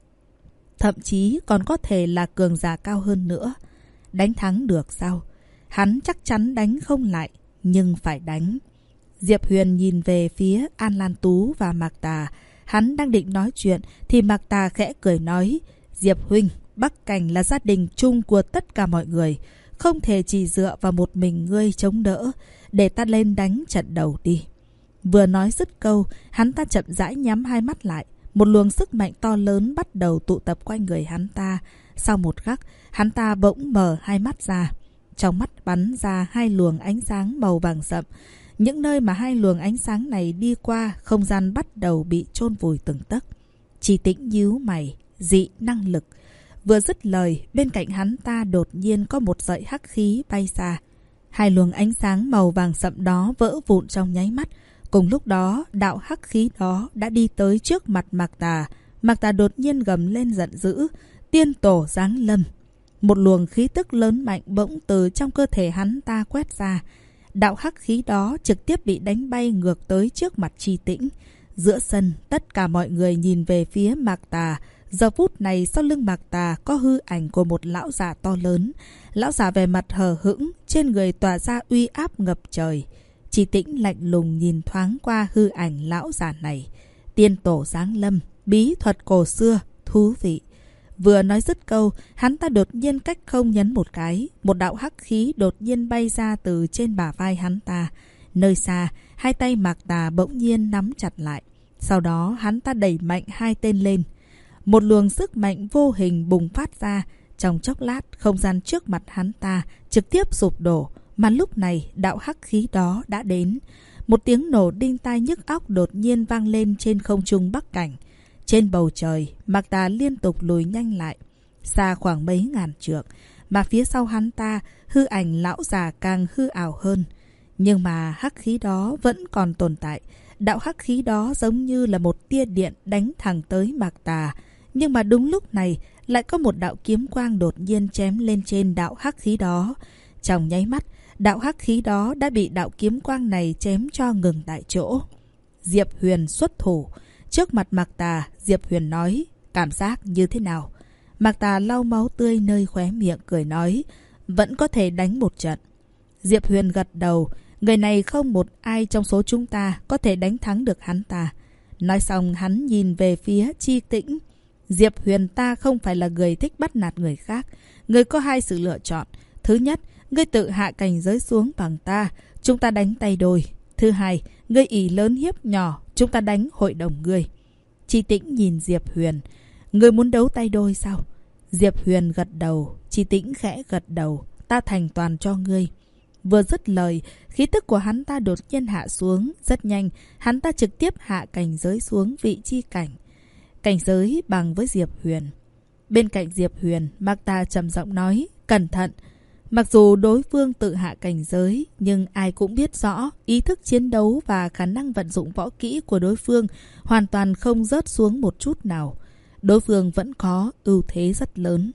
Speaker 1: Thậm chí còn có thể là cường giả cao hơn nữa. Đánh thắng được sao? Hắn chắc chắn đánh không lại, nhưng phải đánh. Diệp Huyền nhìn về phía An Lan Tú và Mạc Tà. Hắn đang định nói chuyện thì Mạc Tà khẽ cười nói: Diệp huynh, Bắc Cảnh là gia đình chung của tất cả mọi người, không thể chỉ dựa vào một mình ngươi chống đỡ. Để ta lên đánh trận đầu đi. Vừa nói dứt câu, hắn ta chậm rãi nhắm hai mắt lại. Một luồng sức mạnh to lớn bắt đầu tụ tập quanh người hắn ta. Sau một khắc, hắn ta bỗng mở hai mắt ra. Trong mắt bắn ra hai luồng ánh sáng màu vàng sậm. Những nơi mà hai luồng ánh sáng này đi qua, không gian bắt đầu bị chôn vùi từng tấc. Chi Tĩnh nhíu mày, dị năng lực. Vừa dứt lời, bên cạnh hắn ta đột nhiên có một sợi hắc khí bay ra. Hai luồng ánh sáng màu vàng sậm đó vỡ vụn trong nháy mắt. Cùng lúc đó, đạo hắc khí đó đã đi tới trước mặt Mạc Tà. Mạc Tà đột nhiên gầm lên giận dữ: Tiên tổ giáng lâm! Một luồng khí tức lớn mạnh bỗng từ trong cơ thể hắn ta quét ra. Đạo hắc khí đó trực tiếp bị đánh bay ngược tới trước mặt Chi Tĩnh. Giữa sân, tất cả mọi người nhìn về phía Mạc Tà. Giờ phút này sau lưng Mạc Tà có hư ảnh của một lão già to lớn. Lão già về mặt hờ hững, trên người tỏa ra uy áp ngập trời. Chi Tĩnh lạnh lùng nhìn thoáng qua hư ảnh lão già này. Tiên tổ giáng lâm, bí thuật cổ xưa, thú vị. Vừa nói dứt câu, hắn ta đột nhiên cách không nhấn một cái. Một đạo hắc khí đột nhiên bay ra từ trên bả vai hắn ta. Nơi xa, hai tay Mạc Tà bỗng nhiên nắm chặt lại. Sau đó hắn ta đẩy mạnh hai tên lên. Một luồng sức mạnh vô hình bùng phát ra. Trong chốc lát, không gian trước mặt hắn ta trực tiếp sụp đổ. Mà lúc này, đạo hắc khí đó đã đến. Một tiếng nổ đinh tai nhức óc đột nhiên vang lên trên không trung Bắc Cảnh. Trên bầu trời, Mạc Tà liên tục lùi nhanh lại, xa khoảng mấy ngàn trượng. Mà phía sau hắn ta, hư ảnh lão già càng hư ảo hơn. Nhưng mà hắc khí đó vẫn còn tồn tại. Đạo hắc khí đó giống như là một tia điện đánh thẳng tới Mạc Tà. Nhưng mà đúng lúc này, lại có một đạo kiếm quang đột nhiên chém lên trên đạo hắc khí đó. Trong nháy mắt, đạo hắc khí đó đã bị đạo kiếm quang này chém cho ngừng tại chỗ. Diệp Huyền xuất thủ. Trước mặt Mạc Tà, Diệp Huyền nói: Cảm giác như thế nào? Mạc Tà lau máu tươi nơi khóe miệng cười nói: Vẫn có thể đánh một trận. Diệp Huyền gật đầu. Người này không một ai trong số chúng ta có thể đánh thắng được hắn ta. Nói xong hắn nhìn về phía Chi Tĩnh. Diệp Huyền ta không phải là người thích bắt nạt người khác. Người có hai sự lựa chọn. Thứ nhất, ngươi tự hạ cảnh giới xuống bằng ta, chúng ta đánh tay đôi. Thứ hai, ngươi ỷ lớn hiếp nhỏ, chúng ta đánh hội đồng ngươi. Chi Tĩnh nhìn Diệp Huyền. Ngươi muốn đấu tay đôi sao? Diệp Huyền gật đầu. Chi Tĩnh khẽ gật đầu. Ta thành toàn cho ngươi. Vừa dứt lời, khí tức của hắn ta đột nhiên hạ xuống. Rất nhanh, hắn ta trực tiếp hạ cảnh giới xuống vị chi cảnh. Cảnh giới bằng với Diệp Huyền. Bên cạnh Diệp Huyền, Mạc Tà trầm giọng nói: Cẩn thận! Mặc dù đối phương tự hạ cảnh giới, nhưng ai cũng biết rõ ý thức chiến đấu và khả năng vận dụng võ kỹ của đối phương hoàn toàn không rớt xuống một chút nào. Đối phương vẫn có ưu thế rất lớn.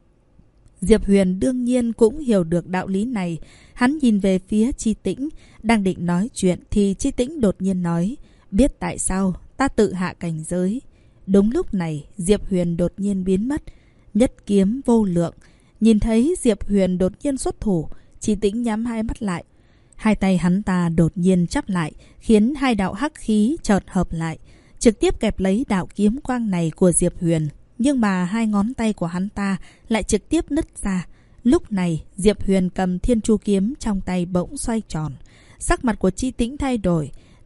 Speaker 1: Diệp Huyền đương nhiên cũng hiểu được đạo lý này. Hắn nhìn về phía Chi Tĩnh, đang định nói chuyện thì Chi Tĩnh đột nhiên nói: Biết tại sao ta tự hạ cảnh giới? Đúng lúc này, Diệp Huyền đột nhiên biến mất. Nhất kiếm vô lượng. Nhìn thấy Diệp Huyền đột nhiên xuất thủ, Chi Tĩnh nhắm hai mắt lại. Hai tay hắn ta đột nhiên chắp lại, khiến hai đạo hắc khí chợt hợp lại, trực tiếp kẹp lấy đạo kiếm quang này của Diệp Huyền. Nhưng mà hai ngón tay của hắn ta lại trực tiếp nứt ra. Lúc này, Diệp Huyền cầm Thiên Chu kiếm trong tay bỗng xoay tròn. Sắc mặt của Chi Tĩnh thay đổi.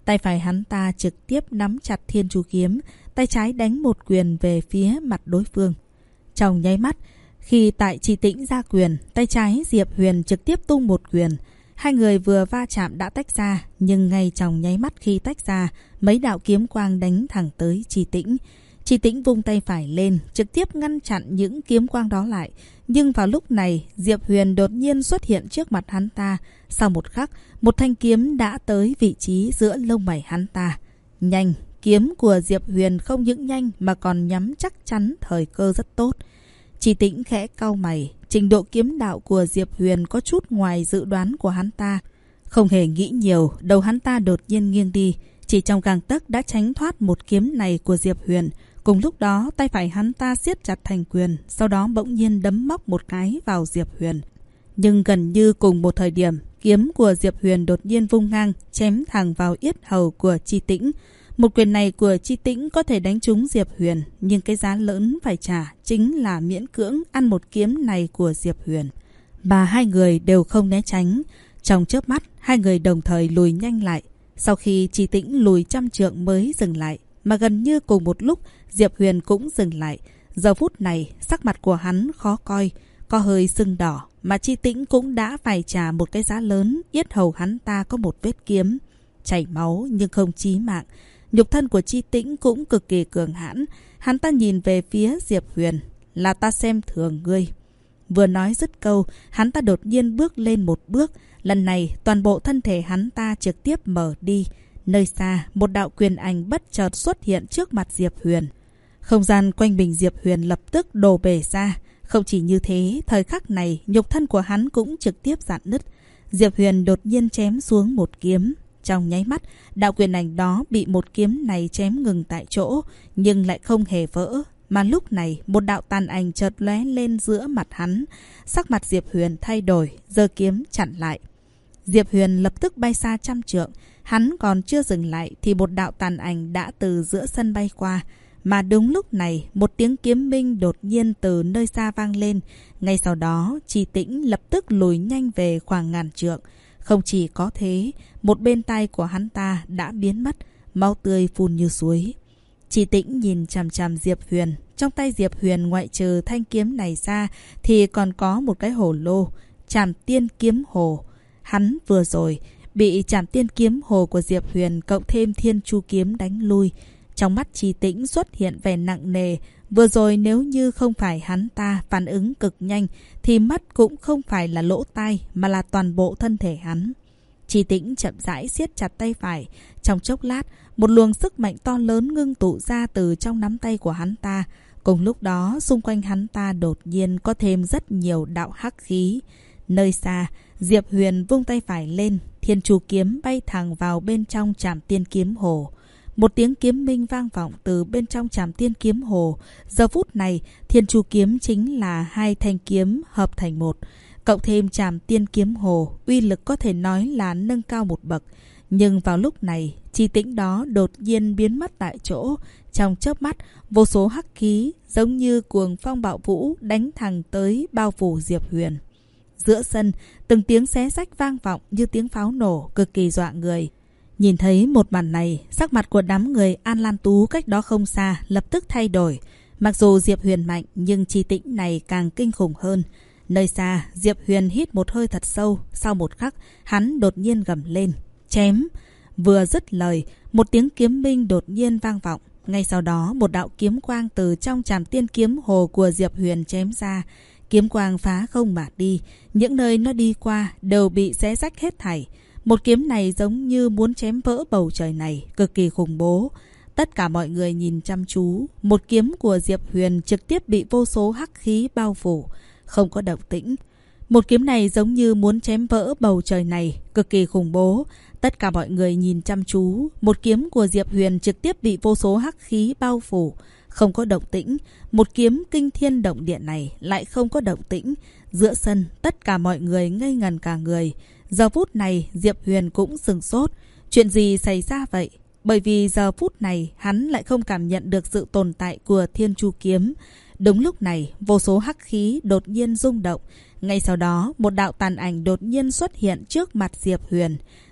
Speaker 1: Tay phải hắn ta trực tiếp nắm chặt thiên chu kiếm, tay trái đánh một quyền về phía mặt đối phương. Trong nháy mắt, khi tại Chi Tĩnh ra quyền, tay trái Diệp Huyền trực tiếp tung một quyền. Hai người vừa va chạm đã tách ra, nhưng ngay trong nháy mắt khi tách ra, mấy đạo kiếm quang đánh thẳng tới Chi Tĩnh. Chi Tĩnh vung tay phải lên, trực tiếp ngăn chặn những kiếm quang đó lại. Nhưng vào lúc này, Diệp Huyền đột nhiên xuất hiện trước mặt hắn ta. Sau một khắc, một thanh kiếm đã tới vị trí giữa lông mày hắn ta. Nhanh, kiếm của Diệp Huyền không những nhanh mà còn nhắm chắc chắn thời cơ rất tốt. Chi Tĩnh khẽ cau mày, trình độ kiếm đạo của Diệp Huyền có chút ngoài dự đoán của hắn ta. Không hề nghĩ nhiều, đầu hắn ta đột nhiên nghiêng đi, chỉ trong gang tấc đã tránh thoát một kiếm này của Diệp Huyền. Cùng lúc đó, tay phải hắn ta siết chặt thành quyền, sau đó bỗng nhiên đấm móc một cái vào Diệp Huyền. Nhưng gần như cùng một thời điểm, kiếm của Diệp Huyền đột nhiên vung ngang, chém thẳng vào yết hầu của Chi Tĩnh. Một quyền này của Chi Tĩnh có thể đánh trúng Diệp Huyền, nhưng cái giá lớn phải trả chính là miễn cưỡng ăn một kiếm này của Diệp Huyền. Và hai người đều không né tránh. Trong chớp mắt, hai người đồng thời lùi nhanh lại. Sau khi Chi Tĩnh lùi 100 trượng mới dừng lại, mà gần như cùng một lúc Diệp Huyền cũng dừng lại. Giờ phút này, sắc mặt của hắn khó coi, có hơi sưng đỏ, mà Chi Tĩnh cũng đã phải trả một cái giá lớn. Yết hầu hắn ta có một vết kiếm, chảy máu nhưng không chí mạng. Nhục thân của Chi Tĩnh cũng cực kỳ cường hãn. Hắn ta nhìn về phía Diệp Huyền, là ta xem thường ngươi. Vừa nói dứt câu, hắn ta đột nhiên bước lên một bước. Lần này toàn bộ thân thể hắn ta trực tiếp mở đi. Nơi xa, một đạo quyền ảnh bất chợt xuất hiện trước mặt Diệp Huyền. Không gian quanh mình Diệp Huyền lập tức đổ bể ra. Không chỉ như thế, thời khắc này nhục thân của hắn cũng trực tiếp rạn nứt. Diệp Huyền đột nhiên chém xuống một kiếm. Trong nháy mắt, đạo quyền ảnh đó bị một kiếm này chém ngừng tại chỗ, nhưng lại không hề vỡ. Mà lúc này, một đạo tàn ảnh chợt lóe lên giữa mặt hắn. Sắc mặt Diệp Huyền thay đổi, giơ kiếm chặn lại. Diệp Huyền lập tức bay xa 100 trượng. Hắn còn chưa dừng lại thì một đạo tàn ảnh đã từ giữa sân bay qua. Mà đúng lúc này, một tiếng kiếm minh đột nhiên từ nơi xa vang lên. Ngay sau đó, Chi Tĩnh lập tức lùi nhanh về khoảng 1000 trượng. Không chỉ có thế, một bên tay của hắn ta đã biến mất, máu tươi phun như suối. Chi Tĩnh nhìn chằm chằm Diệp Huyền. Trong tay Diệp Huyền ngoại trừ thanh kiếm này ra thì còn có một cái hổ lô, Trảm Tiên Kiếm Hồ. Hắn vừa rồi bị Trảm Tiên Kiếm Hồ của Diệp Huyền cộng thêm Thiên Chu Kiếm đánh lui. Trong mắt Chi Tĩnh xuất hiện vẻ nặng nề. Vừa rồi nếu như không phải hắn ta phản ứng cực nhanh thì mất cũng không phải là lỗ tai mà là toàn bộ thân thể hắn. Chi Tĩnh chậm rãi siết chặt tay phải. Trong chốc lát, một luồng sức mạnh to lớn ngưng tụ ra từ trong nắm tay của hắn ta. Cùng lúc đó, xung quanh hắn ta đột nhiên có thêm rất nhiều đạo hắc khí. Nơi xa, Diệp Huyền vung tay phải lên, Thiên Chu Kiếm bay thẳng vào bên trong Trảm Tiên Kiếm Hồ. Một tiếng kiếm minh vang vọng từ bên trong Trảm Tiên Kiếm Hồ. Giờ phút này, Thiên Chu Kiếm chính là hai thanh kiếm hợp thành một. Cộng thêm Trảm Tiên Kiếm Hồ, uy lực có thể nói là nâng cao một bậc. Nhưng vào lúc này, Chi Tĩnh đó đột nhiên biến mất tại chỗ. Trong chớp mắt, vô số hắc khí giống như cuồng phong bạo vũ đánh thẳng tới bao phủ Diệp Huyền. Giữa sân, từng tiếng xé rách vang vọng như tiếng pháo nổ, cực kỳ dọa người. Nhìn thấy một màn này, sắc mặt của đám người An Lan Tú cách đó không xa lập tức thay đổi. Mặc dù Diệp Huyền mạnh, nhưng Chi Tĩnh này càng kinh khủng hơn. Nơi xa, Diệp Huyền hít một hơi thật sâu. Sau một khắc, hắn đột nhiên gầm lên, chém. Vừa dứt lời, một tiếng kiếm minh đột nhiên vang vọng. Ngay sau đó, một đạo kiếm quang từ trong Trảm Tiên Kiếm Hồ của Diệp Huyền chém ra. Kiếm quang phá không mà đi, những nơi nó đi qua đều bị xé rách hết thảy. Một kiếm này giống như muốn chém vỡ bầu trời này, cực kỳ khủng bố. Tất cả mọi người nhìn chăm chú, một kiếm của Diệp Huyền trực tiếp bị vô số hắc khí bao phủ, không có động tĩnh. Một kiếm này giống như muốn chém vỡ bầu trời này, cực kỳ khủng bố. Tất cả mọi người nhìn chăm chú, một kiếm của Diệp Huyền trực tiếp bị vô số hắc khí bao phủ, không có động tĩnh. Một kiếm kinh thiên động địa này lại không có động tĩnh. Giữa sân, tất cả mọi người ngây ngần cả người. Giờ phút này, Diệp Huyền cũng sửng sốt. Chuyện gì xảy ra vậy? Bởi vì giờ phút này, hắn lại không cảm nhận được sự tồn tại của Thiên Chu Kiếm. Đúng lúc này, vô số hắc khí đột nhiên rung động. Ngay sau đó, một đạo tàn ảnh đột nhiên xuất hiện trước mặt Diệp Huyền.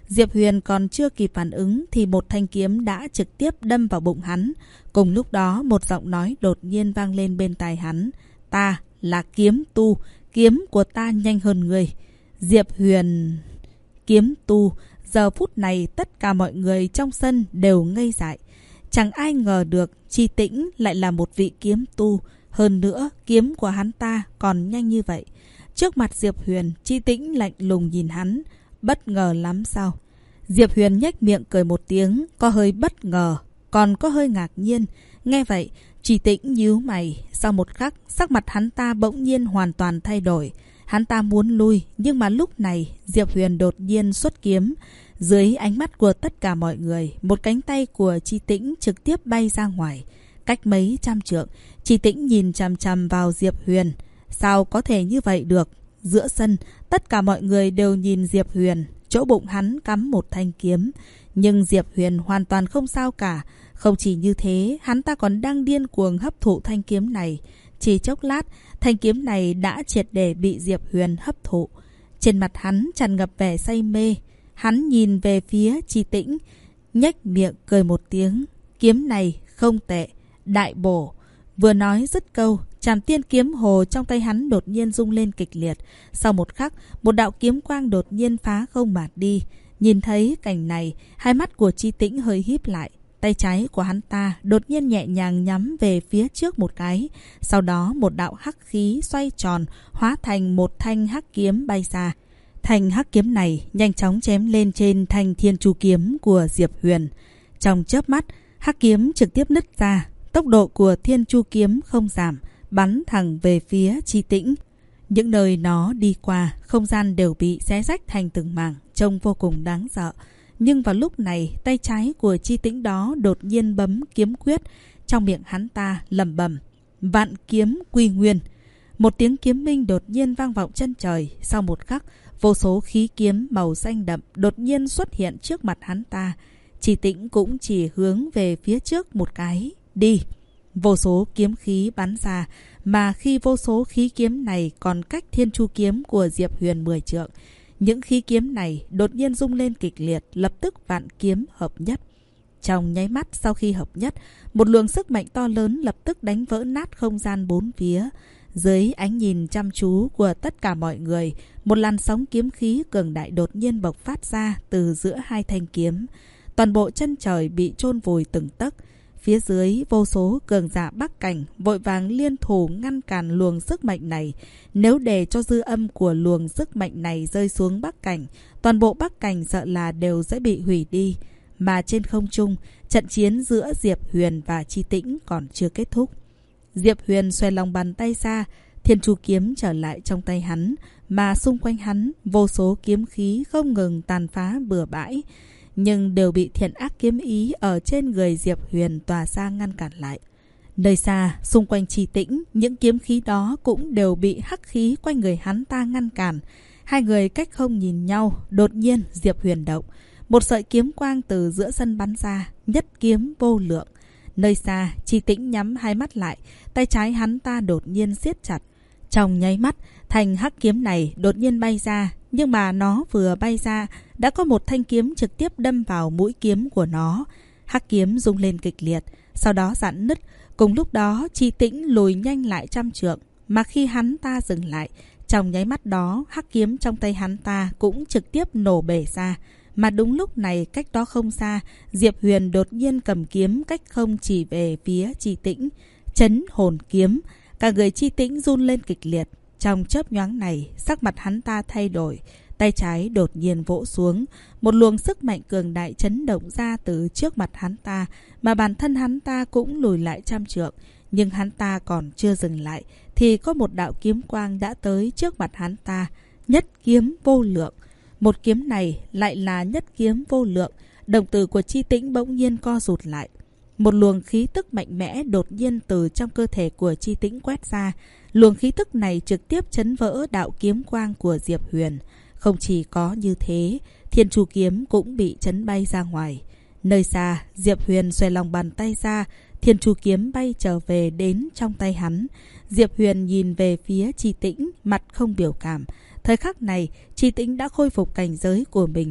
Speaker 1: Diệp Huyền còn chưa kịp phản ứng thì một thanh kiếm đã trực tiếp đâm vào bụng hắn. Cùng lúc đó một giọng nói đột nhiên vang lên bên tai hắn. Ta là kiếm tu, kiếm của ta nhanh hơn người. Diệp Huyền... Kiếm tu. Giờ phút này tất cả mọi người trong sân đều ngây dại. Chẳng ai ngờ được Chi Tĩnh lại là một vị kiếm tu. Hơn nữa kiếm của hắn ta còn nhanh như vậy. Trước mặt Diệp Huyền, Chi Tĩnh lạnh lùng nhìn hắn. Bất ngờ lắm sao? Diệp Huyền nhếch miệng cười một tiếng, có hơi bất ngờ, còn có hơi ngạc nhiên. Nghe vậy, Chi Tĩnh nhíu mày. Sau một khắc, sắc mặt hắn ta bỗng nhiên hoàn toàn thay đổi. Hắn ta muốn lui, nhưng mà lúc này Diệp Huyền đột nhiên xuất kiếm. Dưới ánh mắt của tất cả mọi người, một cánh tay của Chi Tĩnh trực tiếp bay ra ngoài. Cách mấy trăm trượng, Chi Tĩnh nhìn chằm chằm vào Diệp Huyền. Sao có thể như vậy được? Giữa sân, tất cả mọi người đều nhìn Diệp Huyền. Chỗ bụng hắn cắm một thanh kiếm. Nhưng Diệp Huyền hoàn toàn không sao cả. Không chỉ như thế, hắn ta còn đang điên cuồng hấp thụ thanh kiếm này. Chỉ chốc lát, thanh kiếm này đã triệt để bị Diệp Huyền hấp thụ. Trên mặt hắn tràn ngập vẻ say mê. Hắn nhìn về phía Chi Tĩnh, nhếch miệng cười một tiếng. Kiếm này không tệ, đại bổ. Vừa nói dứt câu, Trảm Tiên kiếm hồ trong tay hắn đột nhiên rung lên kịch liệt. Sau một khắc, một đạo kiếm quang đột nhiên phá không mà đi. Nhìn thấy cảnh này, hai mắt của Chi Tĩnh hơi híp lại. Tay trái của hắn ta đột nhiên nhẹ nhàng nhắm về phía trước một cái. Sau đó một đạo hắc khí xoay tròn, hóa thành một thanh hắc kiếm bay ra. Thanh hắc kiếm này nhanh chóng chém lên trên thanh Thiên Chu kiếm của Diệp Huyền. Trong chớp mắt, hắc kiếm trực tiếp nứt ra. Tốc độ của Thiên Chu kiếm không giảm, bắn thẳng về phía Chi Tĩnh. Những nơi nó đi qua, không gian đều bị xé rách thành từng mảng, trông vô cùng đáng sợ. Nhưng vào lúc này, tay trái của Chi Tĩnh đó đột nhiên bấm kiếm quyết. Trong miệng hắn ta lẩm bẩm: Vạn kiếm quy nguyên. Một tiếng kiếm minh đột nhiên vang vọng chân trời. Sau một khắc, vô số khí kiếm màu xanh đậm đột nhiên xuất hiện trước mặt hắn ta. Chi Tĩnh cũng chỉ hướng về phía trước một cái. Đi! Vô số kiếm khí bắn ra, mà khi vô số khí kiếm này còn cách Thiên Chu kiếm của Diệp Huyền 10 trượng. Những khí kiếm này đột nhiên rung lên kịch liệt, lập tức vạn kiếm hợp nhất. Trong nháy mắt sau khi hợp nhất, một luồng sức mạnh to lớn lập tức đánh vỡ nát không gian bốn phía. Dưới ánh nhìn chăm chú của tất cả mọi người, một làn sóng kiếm khí cường đại đột nhiên bộc phát ra từ giữa hai thanh kiếm. Toàn bộ chân trời bị chôn vùi từng tấc. Phía dưới vô số cường giả Bắc Cảnh vội vàng liên thủ ngăn cản luồng sức mạnh này. Nếu để cho dư âm của luồng sức mạnh này rơi xuống Bắc Cảnh, toàn bộ Bắc Cảnh sợ là đều sẽ bị hủy đi. Mà trên không trung, trận chiến giữa Diệp Huyền và Chi Tĩnh còn chưa kết thúc. Diệp Huyền xoay lòng bàn tay ra, Thiên Chu kiếm trở lại trong tay hắn, mà xung quanh hắn vô số kiếm khí không ngừng tàn phá bừa bãi, nhưng đều bị thiện ác kiếm ý ở trên người Diệp Huyền tỏa ra ngăn cản lại. Nơi xa, xung quanh Chi Tĩnh, những kiếm khí đó cũng đều bị hắc khí quanh người hắn ta ngăn cản. Hai người cách không nhìn nhau, đột nhiên Diệp Huyền động. Một sợi kiếm quang từ giữa sân bắn ra, nhất kiếm vô lượng. Nơi xa, Chi Tĩnh nhắm hai mắt lại, tay trái hắn ta đột nhiên siết chặt. Trong nháy mắt, thanh hắc kiếm này đột nhiên bay ra, nhưng mà nó vừa bay ra, đã có một thanh kiếm trực tiếp đâm vào mũi kiếm của nó. Hắc kiếm rung lên kịch liệt, sau đó giãn nứt. Cùng lúc đó, Chi Tĩnh lùi nhanh lại 100 trượng, mà khi hắn ta dừng lại, trong nháy mắt đó, hắc kiếm trong tay hắn ta cũng trực tiếp nổ bể ra. Mà đúng lúc này, cách đó không xa, Diệp Huyền đột nhiên cầm kiếm cách không chỉ về phía Chi Tĩnh. Chấn hồn kiếm. Cả người Chi Tĩnh run lên kịch liệt. Trong chớp nhoáng này, sắc mặt hắn ta thay đổi. Tay trái đột nhiên vỗ xuống. Một luồng sức mạnh cường đại chấn động ra từ trước mặt hắn ta, mà bản thân hắn ta cũng lùi lại 100 trượng. Nhưng hắn ta còn chưa dừng lại, thì có một đạo kiếm quang đã tới trước mặt hắn ta. Nhất kiếm vô lượng. Một kiếm này lại là nhất kiếm vô lượng. Đồng tử của Chi Tĩnh bỗng nhiên co rụt lại. Một luồng khí tức mạnh mẽ đột nhiên từ trong cơ thể của Chi Tĩnh quét ra. Luồng khí tức này trực tiếp chấn vỡ đạo kiếm quang của Diệp Huyền. Không chỉ có như thế, Thiên Chu kiếm cũng bị chấn bay ra ngoài. Nơi xa, Diệp Huyền xoay lòng bàn tay ra, Thiên Chu kiếm bay trở về đến trong tay hắn. Diệp Huyền nhìn về phía Chi Tĩnh, mặt không biểu cảm. Thời khắc này, Chi Tĩnh đã khôi phục cảnh giới của mình.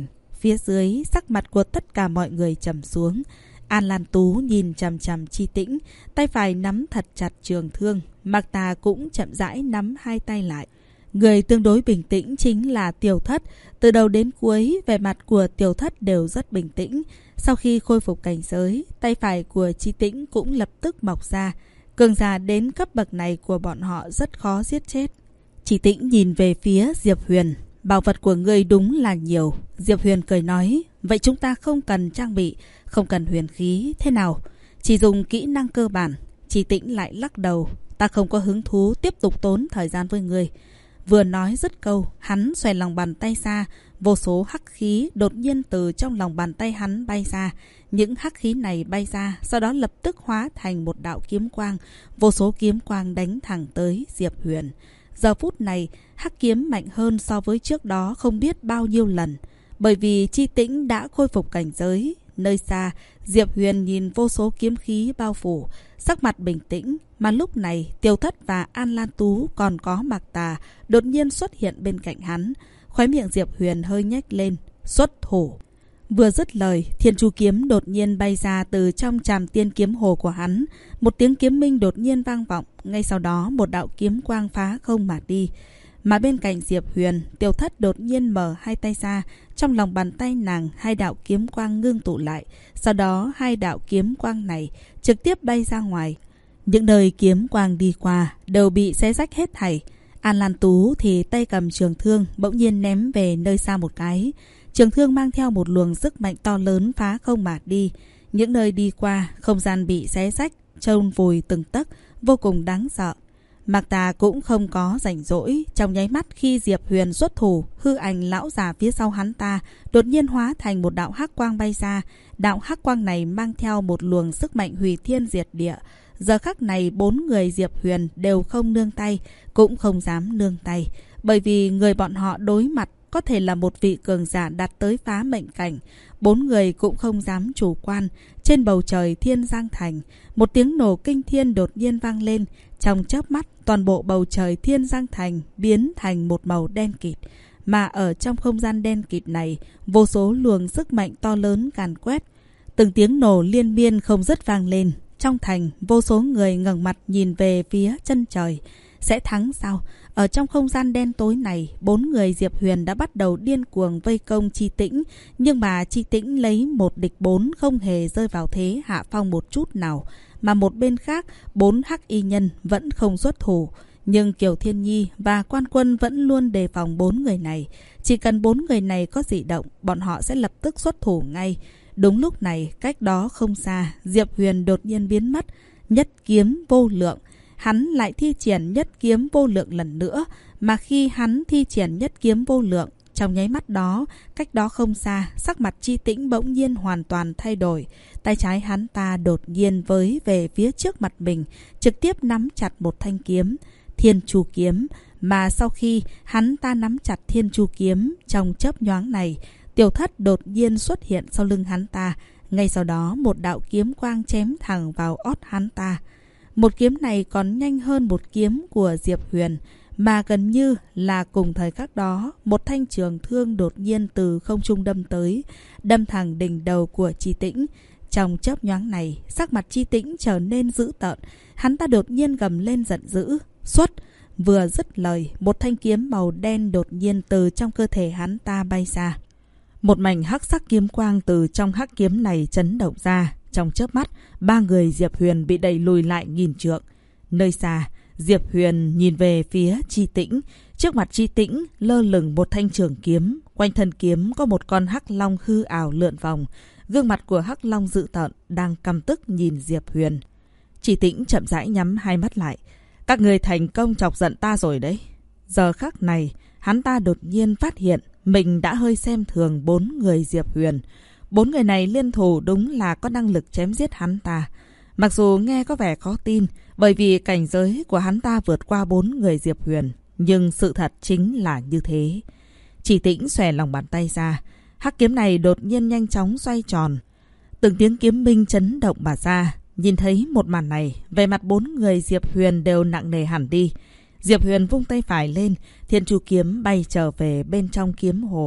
Speaker 1: phía dưới, sắc mặt của tất cả mọi người trầm xuống. An Lan Tú nhìn chằm chằm Chi Tĩnh, tay phải nắm thật chặt trường thương. Mạc Tà cũng chậm rãi nắm hai tay lại. Người tương đối bình tĩnh chính là Tiểu Thất. Từ đầu đến cuối, vẻ mặt của Tiểu Thất đều rất bình tĩnh. Sau khi khôi phục cảnh giới, tay phải của Chi Tĩnh cũng lập tức mọc ra. Cường giả đến cấp bậc này của bọn họ rất khó giết chết. Chi Tĩnh nhìn về phía Diệp Huyền. Bảo vật của ngươi đúng là nhiều. Diệp Huyền cười nói, vậy chúng ta không cần trang bị, không cần huyền khí, thế nào? Chỉ dùng kỹ năng cơ bản. Chi Tĩnh lại lắc đầu, ta không có hứng thú tiếp tục tốn thời gian với ngươi. Vừa nói dứt câu, hắn xòe lòng bàn tay ra, vô số hắc khí đột nhiên từ trong lòng bàn tay hắn bay ra. Những hắc khí này bay ra, sau đó lập tức hóa thành một đạo kiếm quang. Vô số kiếm quang đánh thẳng tới Diệp Huyền. Giờ phút này, hắc kiếm mạnh hơn so với trước đó không biết bao nhiêu lần. Bởi vì Chi Tĩnh đã khôi phục cảnh giới. Nơi xa, Diệp Huyền nhìn vô số kiếm khí bao phủ, sắc mặt bình tĩnh. Mà lúc này, Tiểu Thất và An Lan Tú còn có Mạc Tà đột nhiên xuất hiện bên cạnh hắn. Khóe miệng Diệp Huyền hơi nhếch lên, xuất thủ. Vừa dứt lời, Thiên Chu kiếm đột nhiên bay ra từ trong tràm tiên kiếm hồ của hắn. Một tiếng kiếm minh đột nhiên vang vọng, ngay sau đó một đạo kiếm quang phá không mà đi. Mà bên cạnh Diệp Huyền, Tiểu Thất đột nhiên mở hai tay ra, trong lòng bàn tay nàng hai đạo kiếm quang ngưng tụ lại. Sau đó hai đạo kiếm quang này trực tiếp bay ra ngoài. Những nơi kiếm quang đi qua đều bị xé rách hết thảy. An Lan Tú thì tay cầm trường thương bỗng nhiên ném về nơi xa một cái. Trường thương mang theo một luồng sức mạnh to lớn phá không mà đi. Những nơi đi qua, không gian bị xé rách, chôn vùi từng tấc, vô cùng đáng sợ. Mạc Tà cũng không có rảnh rỗi. Trong nháy mắt khi Diệp Huyền xuất thủ, hư ảnh lão già phía sau hắn ta đột nhiên hóa thành một đạo hắc quang bay ra. Đạo hắc quang này mang theo một luồng sức mạnh hủy thiên diệt địa. Giờ khắc này 4 người Diệp Huyền đều không nương tay, cũng không dám nương tay. Bởi vì người bọn họ đối mặt có thể là một vị cường giả đạt tới phá mệnh cảnh. 4 người cũng không dám chủ quan. Trên bầu trời Thiên Giang Thành, một tiếng nổ kinh thiên đột nhiên vang lên. Trong chớp mắt, toàn bộ bầu trời Thiên Giang Thành biến thành một màu đen kịt. Mà ở trong không gian đen kịt này, vô số luồng sức mạnh to lớn càn quét. Từng tiếng nổ liên miên không dứt vang lên. Trong thành, vô số người ngẩng mặt nhìn về phía chân trời. Sẽ thắng sao? Ở trong không gian đen tối này, 4 người Diệp Huyền đã bắt đầu điên cuồng vây công Chi Tĩnh. Nhưng mà Chi Tĩnh lấy 1 địch 4 không hề rơi vào thế hạ phong một chút nào. Mà một bên khác, 4 hắc y nhân vẫn không xuất thủ. Nhưng Kiều Thiên Nhi và Quan Quân vẫn luôn đề phòng 4 người này. Chỉ cần 4 người này có dị động, bọn họ sẽ lập tức xuất thủ ngay. Đúng lúc này, cách đó không xa, Diệp Huyền đột nhiên biến mất. Nhất kiếm vô lượng. Hắn lại thi triển nhất kiếm vô lượng lần nữa. Mà khi hắn thi triển nhất kiếm vô lượng, trong nháy mắt đó, cách đó không xa, sắc mặt Chi Tĩnh bỗng nhiên hoàn toàn thay đổi. Tay trái hắn ta đột nhiên với về phía trước mặt mình, trực tiếp nắm chặt một thanh kiếm, Thiên Chu kiếm. Mà sau khi hắn ta nắm chặt Thiên Chu kiếm, trong chớp nhoáng này, Tiểu Thất đột nhiên xuất hiện sau lưng hắn ta. Ngay sau đó một đạo kiếm quang chém thẳng vào ót hắn ta. Một kiếm này còn nhanh hơn một kiếm của Diệp Huyền. Mà gần như là cùng thời khắc đó, một thanh trường thương đột nhiên từ không trung đâm tới, đâm thẳng đỉnh đầu của Chi Tĩnh. Trong chớp nhoáng này, sắc mặt Chi Tĩnh trở nên dữ tợn. Hắn ta đột nhiên gầm lên giận dữ. Xuất! Vừa dứt lời, một thanh kiếm màu đen đột nhiên từ trong cơ thể hắn ta bay ra. Một mảnh hắc sắc kiếm quang từ trong hắc kiếm này chấn động ra. Trong chớp mắt, 3 người Diệp Huyền bị đẩy lùi lại nghìn trượng. Nơi xa, Diệp Huyền nhìn về phía Chi Tĩnh. Trước mặt Chi Tĩnh lơ lửng một thanh trường kiếm. Quanh thân kiếm có một con hắc long hư ảo lượn vòng. Gương mặt của hắc long dữ tợn đang căm tức nhìn Diệp Huyền. Chi Tĩnh chậm rãi nhắm hai mắt lại. Các người thành công chọc giận ta rồi đấy. Giờ khắc này, hắn ta đột nhiên phát hiện mình đã hơi xem thường 4 người Diệp Huyền. 4 người này liên thủ đúng là có năng lực chém giết hắn ta. Mặc dù nghe có vẻ khó tin, bởi vì cảnh giới của hắn ta vượt qua 4 người Diệp Huyền. Nhưng sự thật chính là như thế. Chi Tĩnh xòe lòng bàn tay ra. Hắc kiếm này đột nhiên nhanh chóng xoay tròn. Từng tiếng kiếm minh chấn động mà ra. Nhìn thấy một màn này, về mặt 4 người Diệp Huyền đều nặng nề hẳn đi. Diệp Huyền vung tay phải lên, Thiên Chu kiếm bay trở về bên trong kiếm hồ.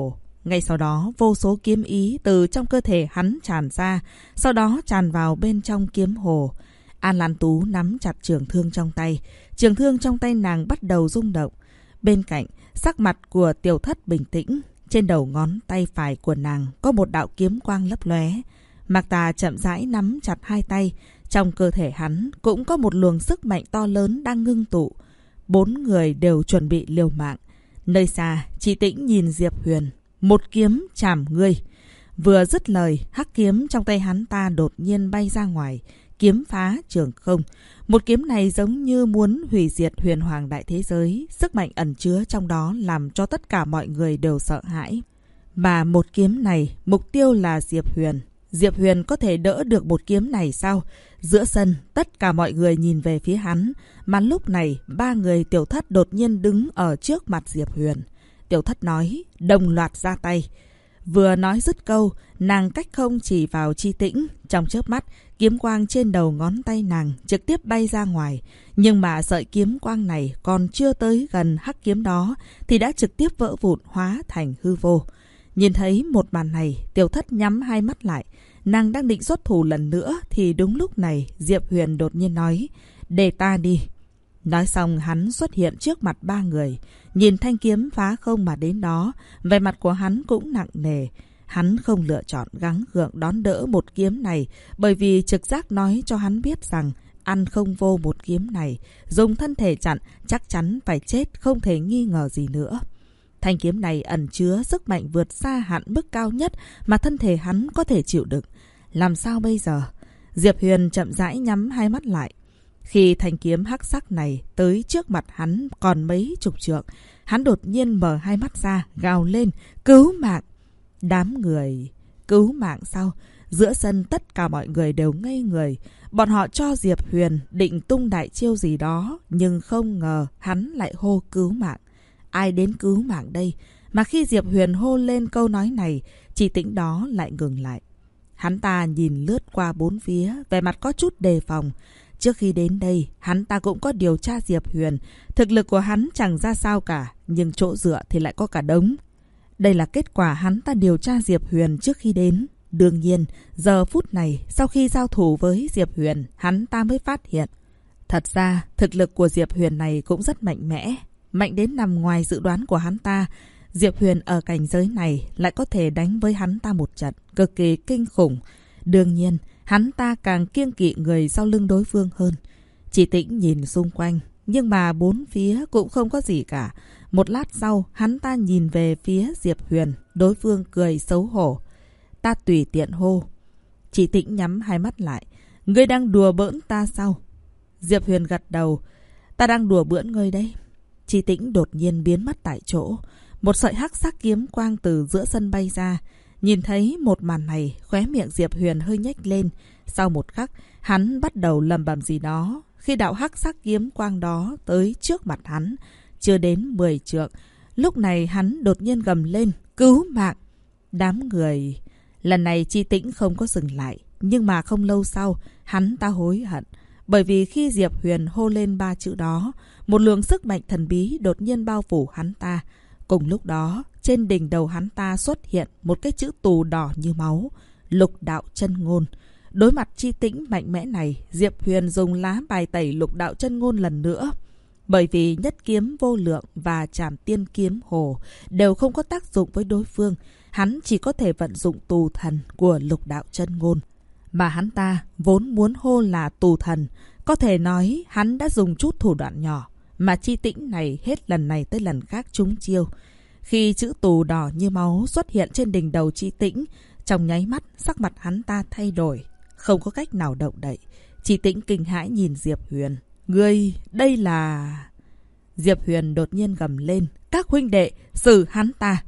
Speaker 1: Ngay sau đó, vô số kiếm ý từ trong cơ thể hắn tràn ra, sau đó tràn vào bên trong kiếm hồ. An Lan Tú nắm chặt trường thương trong tay. Trường thương trong tay nàng bắt đầu rung động. Bên cạnh, sắc mặt của Tiểu Thất bình tĩnh. Trên đầu ngón tay phải của nàng có một đạo kiếm quang lấp lóe. Mạc Tà chậm rãi nắm chặt hai tay. Trong cơ thể hắn cũng có một luồng sức mạnh to lớn đang ngưng tụ. 4 người đều chuẩn bị liều mạng. Nơi xa, Chị Tĩnh nhìn Diệp Huyền. Một kiếm chảm ngươi. Vừa dứt lời, hắc kiếm trong tay hắn ta đột nhiên bay ra ngoài. Kiếm phá trường không. Một kiếm này giống như muốn hủy diệt huyền hoàng đại thế giới. Sức mạnh ẩn chứa trong đó làm cho tất cả mọi người đều sợ hãi. Mà một kiếm này, mục tiêu là Diệp Huyền. Diệp Huyền có thể đỡ được một kiếm này sao? Giữa sân, tất cả mọi người nhìn về phía hắn. Mà lúc này, 3 người Tiểu Thất đột nhiên đứng ở trước mặt Diệp Huyền. Tiểu Thất nói, đồng loạt ra tay. Vừa nói dứt câu, nàng cách không chỉ vào Chi Tĩnh. Trong chớp mắt, kiếm quang trên đầu ngón tay nàng trực tiếp bay ra ngoài. Nhưng mà sợi kiếm quang này còn chưa tới gần hắc kiếm đó thì đã trực tiếp vỡ vụn hóa thành hư vô. Nhìn thấy một màn này, Tiểu Thất nhắm hai mắt lại. Nàng đang định xuất thủ lần nữa thì đúng lúc này Diệp Huyền đột nhiên nói, để ta đi. Nói xong hắn xuất hiện trước mặt 3 người. Nhìn thanh kiếm phá không mà đến đó, vẻ mặt của hắn cũng nặng nề. Hắn không lựa chọn gắng gượng đón đỡ một kiếm này bởi vì trực giác nói cho hắn biết rằng ăn không vô một kiếm này. Dùng thân thể chặn chắc chắn phải chết không thể nghi ngờ gì nữa. Thanh kiếm này ẩn chứa sức mạnh vượt xa hạn mức cao nhất mà thân thể hắn có thể chịu đựng. Làm sao bây giờ? Diệp Huyền chậm rãi nhắm hai mắt lại. Khi thanh kiếm hắc sắc này tới trước mặt hắn còn mấy chục trượng, hắn đột nhiên mở hai mắt ra, gào lên, cứu mạng! Đám người, cứu mạng sao? Giữa sân tất cả mọi người đều ngây người. Bọn họ cho Diệp Huyền định tung đại chiêu gì đó, nhưng không ngờ hắn lại hô cứu mạng. Ai đến cứu mạng đây? Mà khi Diệp Huyền hô lên câu nói này, Chị Tĩnh đó lại ngừng lại. Hắn ta nhìn lướt qua 4 phía, vẻ mặt có chút đề phòng. Trước khi đến đây, hắn ta cũng có điều tra Diệp Huyền. Thực lực của hắn chẳng ra sao cả, nhưng chỗ dựa thì lại có cả đống. Đây là kết quả hắn ta điều tra Diệp Huyền trước khi đến. Đương nhiên, giờ phút này, sau khi giao thủ với Diệp Huyền, hắn ta mới phát hiện. Thật ra, thực lực của Diệp Huyền này cũng rất mạnh mẽ. Mạnh đến nằm ngoài dự đoán của hắn ta. Diệp Huyền ở cảnh giới này lại có thể đánh với hắn ta một trận cực kỳ kinh khủng. Đương nhiên, hắn ta càng kiêng kỵ người sau lưng đối phương hơn. Chị Tĩnh nhìn xung quanh, nhưng mà 4 phía cũng không có gì cả. Một lát sau, hắn ta nhìn về phía Diệp Huyền, đối phương cười xấu hổ. Ta tùy tiện hô. Chị Tĩnh nhắm hai mắt lại. Ngươi đang đùa bỡn ta sao? Diệp Huyền gật đầu. Ta đang đùa bỡn ngươi đấy. Chị Tĩnh đột nhiên biến mất tại chỗ. Một sợi hắc sắc kiếm quang từ giữa sân bay ra. Nhìn thấy một màn này, khóe miệng Diệp Huyền hơi nhếch lên. Sau một khắc, hắn bắt đầu lầm bầm gì đó. Khi đạo hắc sắc kiếm quang đó tới trước mặt hắn, chưa đến 10 trượng. Lúc này hắn đột nhiên gầm lên, cứu mạng! Đám người... Lần này Chi Tĩnh không có dừng lại. Nhưng mà không lâu sau, hắn ta hối hận. Bởi vì khi Diệp Huyền hô lên 3 chữ đó, một luồng sức mạnh thần bí đột nhiên bao phủ hắn ta. Cùng lúc đó, trên đỉnh đầu hắn ta xuất hiện một cái chữ tù đỏ như máu, Lục Đạo Chân Ngôn. Đối mặt Chi Tĩnh mạnh mẽ này, Diệp Huyền dùng lá bài tẩy Lục Đạo Chân Ngôn lần nữa. Bởi vì nhất kiếm vô lượng và trảm tiên kiếm hồ đều không có tác dụng với đối phương, hắn chỉ có thể vận dụng tù thần của Lục Đạo Chân Ngôn. Mà hắn ta vốn muốn hô là tù thần, có thể nói hắn đã dùng chút thủ đoạn nhỏ, mà Chi Tĩnh này hết lần này tới lần khác trúng chiêu. Khi chữ tù đỏ như máu xuất hiện trên đỉnh đầu Chi Tĩnh, trong nháy mắt sắc mặt hắn ta thay đổi, không có cách nào động đậy. Chi Tĩnh kinh hãi nhìn Diệp Huyền. Ngươi, đây là... Diệp Huyền đột nhiên gầm lên. Các huynh đệ, xử hắn ta.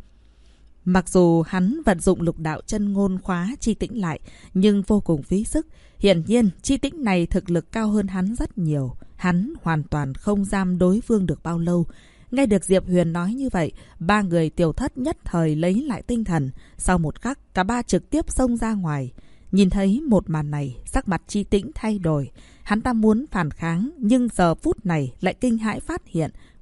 Speaker 1: Mặc dù hắn vận dụng Lục Đạo Chân Ngôn khóa Chi Tĩnh lại, nhưng vô cùng phí sức. Hiển nhiên, Chi Tĩnh này thực lực cao hơn hắn rất nhiều. Hắn hoàn toàn không giam đối phương được bao lâu. Nghe được Diệp Huyền nói như vậy, 3 người Tiểu Thất nhất thời lấy lại tinh thần. Sau một khắc, cả 3 trực tiếp xông ra ngoài. Nhìn thấy một màn này, sắc mặt Chi Tĩnh thay đổi. Hắn ta muốn phản kháng, nhưng giờ phút này lại kinh hãi phát hiện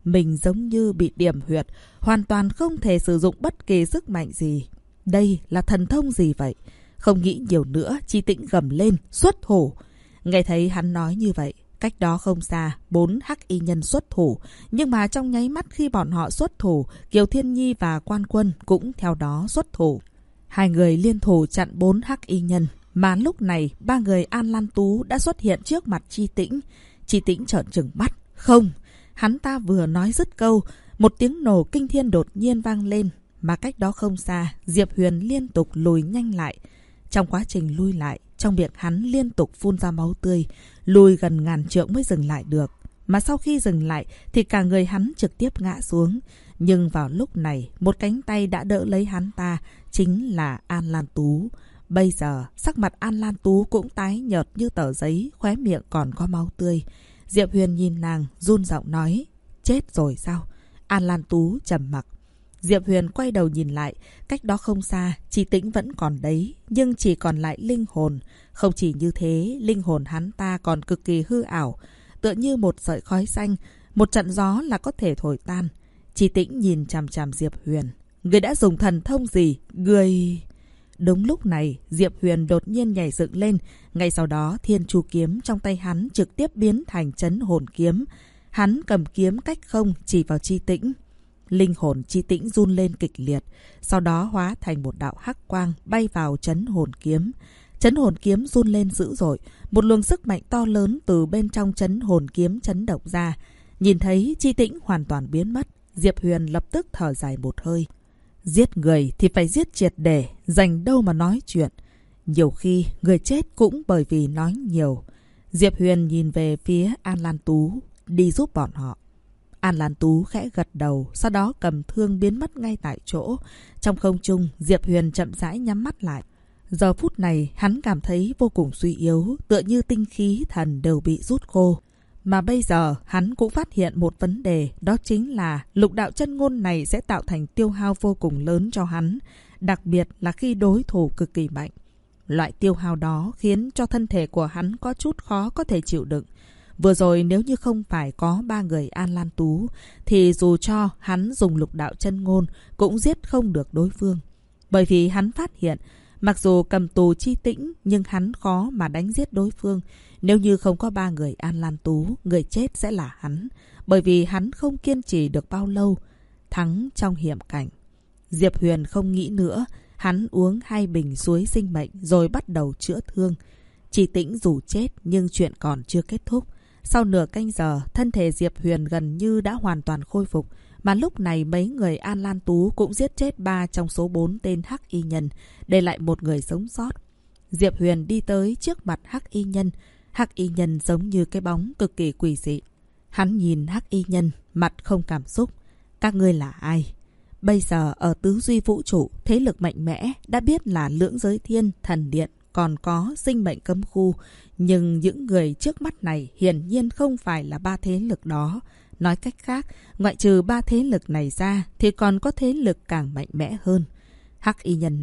Speaker 1: mình giống như bị điểm huyệt, hoàn toàn không thể sử dụng bất kỳ sức mạnh gì. Đây là thần thông gì vậy? Không nghĩ nhiều nữa, Chi Tĩnh gầm lên, xuất thủ. Nghe thấy hắn nói như vậy, cách đó không xa, 4 hắc y nhân xuất thủ. Nhưng mà trong nháy mắt khi bọn họ xuất thủ, Kiều Thiên Nhi và Quan Quân cũng theo đó xuất thủ. Hai người liên thủ chặn 4 hắc y nhân. Mà lúc này, 3 người An Lan Tú đã xuất hiện trước mặt Chi Tĩnh. Chi Tĩnh trợn trừng mắt. Không! Hắn ta vừa nói dứt câu, một tiếng nổ kinh thiên đột nhiên vang lên. Mà cách đó không xa, Diệp Huyền liên tục lùi nhanh lại. Trong quá trình lui lại, trong miệng hắn liên tục phun ra máu tươi, lùi gần ngàn trượng mới dừng lại được. Mà sau khi dừng lại thì cả người hắn trực tiếp ngã xuống. Nhưng vào lúc này, một cánh tay đã đỡ lấy hắn ta, chính là An Lan Tú. Bây giờ, sắc mặt An Lan Tú cũng tái nhợt như tờ giấy, khóe miệng còn có máu tươi. Diệp Huyền nhìn nàng, run giọng nói, chết rồi sao? An Lan Tú trầm mặc. Diệp Huyền quay đầu nhìn lại, cách đó không xa, Chi Tĩnh vẫn còn đấy, nhưng chỉ còn lại linh hồn. Không chỉ như thế, linh hồn hắn ta còn cực kỳ hư ảo, tựa như một sợi khói xanh, một trận gió là có thể thổi tan. Chi Tĩnh nhìn chằm chằm Diệp Huyền. Người đã dùng thần thông gì? Người... Đúng lúc này, Diệp Huyền đột nhiên nhảy dựng lên. Ngay sau đó, Thiên Chu kiếm trong tay hắn trực tiếp biến thành Chấn Hồn kiếm. Hắn cầm kiếm cách không chỉ vào Chi Tĩnh. Linh hồn Chi Tĩnh run lên kịch liệt, sau đó hóa thành một đạo hắc quang bay vào Chấn Hồn kiếm. Chấn Hồn kiếm run lên dữ dội, một luồng sức mạnh to lớn từ bên trong Chấn Hồn kiếm chấn động ra. Nhìn thấy Chi Tĩnh hoàn toàn biến mất, Diệp Huyền lập tức thở dài một hơi. Giết người thì phải giết triệt để, dành đâu mà nói chuyện. Nhiều khi người chết cũng bởi vì nói nhiều. Diệp Huyền nhìn về phía An Lan Tú, đi giúp bọn họ. An Lan Tú khẽ gật đầu, sau đó cầm thương biến mất ngay tại chỗ. Trong không trung, Diệp Huyền chậm rãi nhắm mắt lại. Giờ phút này, hắn cảm thấy vô cùng suy yếu, tựa như tinh khí thần đều bị rút khô. Mà bây giờ, hắn cũng phát hiện một vấn đề, đó chính là lục đạo chân ngôn này sẽ tạo thành tiêu hao vô cùng lớn cho hắn, đặc biệt là khi đối thủ cực kỳ mạnh. Loại tiêu hao đó khiến cho thân thể của hắn có chút khó có thể chịu đựng. Vừa rồi nếu như không phải có 3 người An Lan Tú, thì dù cho hắn dùng lục đạo chân ngôn cũng giết không được đối phương. Bởi vì hắn phát hiện, mặc dù cầm tù Chi Tĩnh, nhưng hắn khó mà đánh giết đối phương. Nếu như không có 3 người An Lan Tú, người chết sẽ là hắn. Bởi vì hắn không kiên trì được bao lâu. Thắng trong hiểm cảnh. Diệp Huyền không nghĩ nữa. Hắn uống 2 bình suối sinh mệnh rồi bắt đầu chữa thương. Chi Tĩnh dù chết nhưng chuyện còn chưa kết thúc. Sau nửa canh giờ, thân thể Diệp Huyền gần như đã hoàn toàn khôi phục. Mà lúc này mấy người An Lan Tú cũng giết chết 3 trong số 4 tên hắc y nhân, để lại một người sống sót. Diệp Huyền đi tới trước mặt hắc y nhân. Hắc y nhân giống như cái bóng cực kỳ quỷ dị. Hắn nhìn hắc y nhân, mặt không cảm xúc. Các ngươi là ai? Bây giờ ở tứ duy vũ trụ, thế lực mạnh mẽ đã biết là Lưỡng Giới Thiên, Thần Điện, còn có sinh mệnh cấm khu. Nhưng những người trước mắt này hiển nhiên không phải là 3 thế lực đó. Nói cách khác, ngoại trừ 3 thế lực này ra thì còn có thế lực càng mạnh mẽ hơn. Hắc y nhân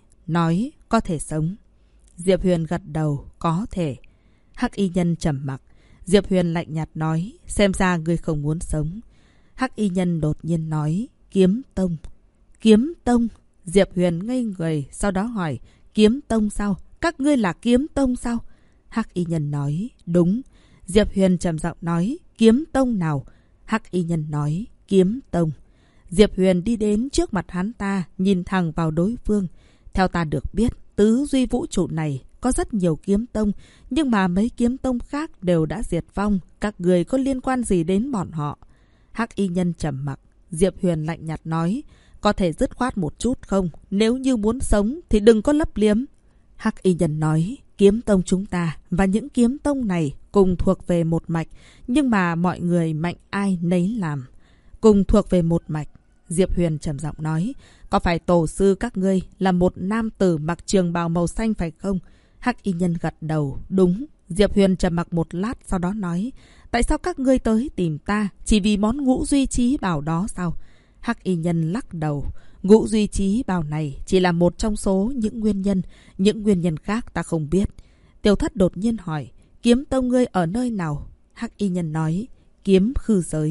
Speaker 1: nói có thể sống. Diệp Huyền gật đầu, có thể. Hắc y nhân trầm mặc. Diệp Huyền lạnh nhạt nói, xem ra ngươi không muốn sống. Hắc y nhân đột nhiên nói, Kiếm Tông. Kiếm Tông? Diệp Huyền ngây người, sau đó hỏi, Kiếm Tông sao? Các ngươi là Kiếm Tông sao? Hắc y nhân nói, đúng. Diệp Huyền trầm giọng nói, Kiếm Tông nào? Hắc y nhân nói, Kiếm Tông. Diệp Huyền đi đến trước mặt hắn ta, nhìn thẳng vào đối phương. Theo ta được biết, tứ duy vũ trụ này có rất nhiều kiếm tông, nhưng mà mấy kiếm tông khác đều đã diệt vong. Các người có liên quan gì đến bọn họ? Hắc y nhân trầm mặc. Diệp Huyền lạnh nhạt nói, có thể dứt khoát một chút không? Nếu như muốn sống thì đừng có lấp liếm. Hắc y nhân nói, kiếm tông chúng ta và những kiếm tông này cùng thuộc về một mạch, nhưng mà mọi người mạnh ai nấy làm. Cùng thuộc về một mạch. Diệp Huyền trầm giọng nói, có phải tổ sư các ngươi là một nam tử mặc trường bào màu xanh phải không? Hắc y nhân gật đầu, đúng. Diệp Huyền trầm mặc một lát sau đó nói, tại sao các ngươi tới tìm ta? Chỉ vì món ngũ duy trí bảo đó sao? Hắc y nhân lắc đầu, ngũ duy trí bảo này chỉ là một trong số những nguyên nhân khác ta không biết. Tiểu Thất đột nhiên hỏi, kiếm tông ngươi ở nơi nào? Hắc y nhân nói, kiếm khư giới.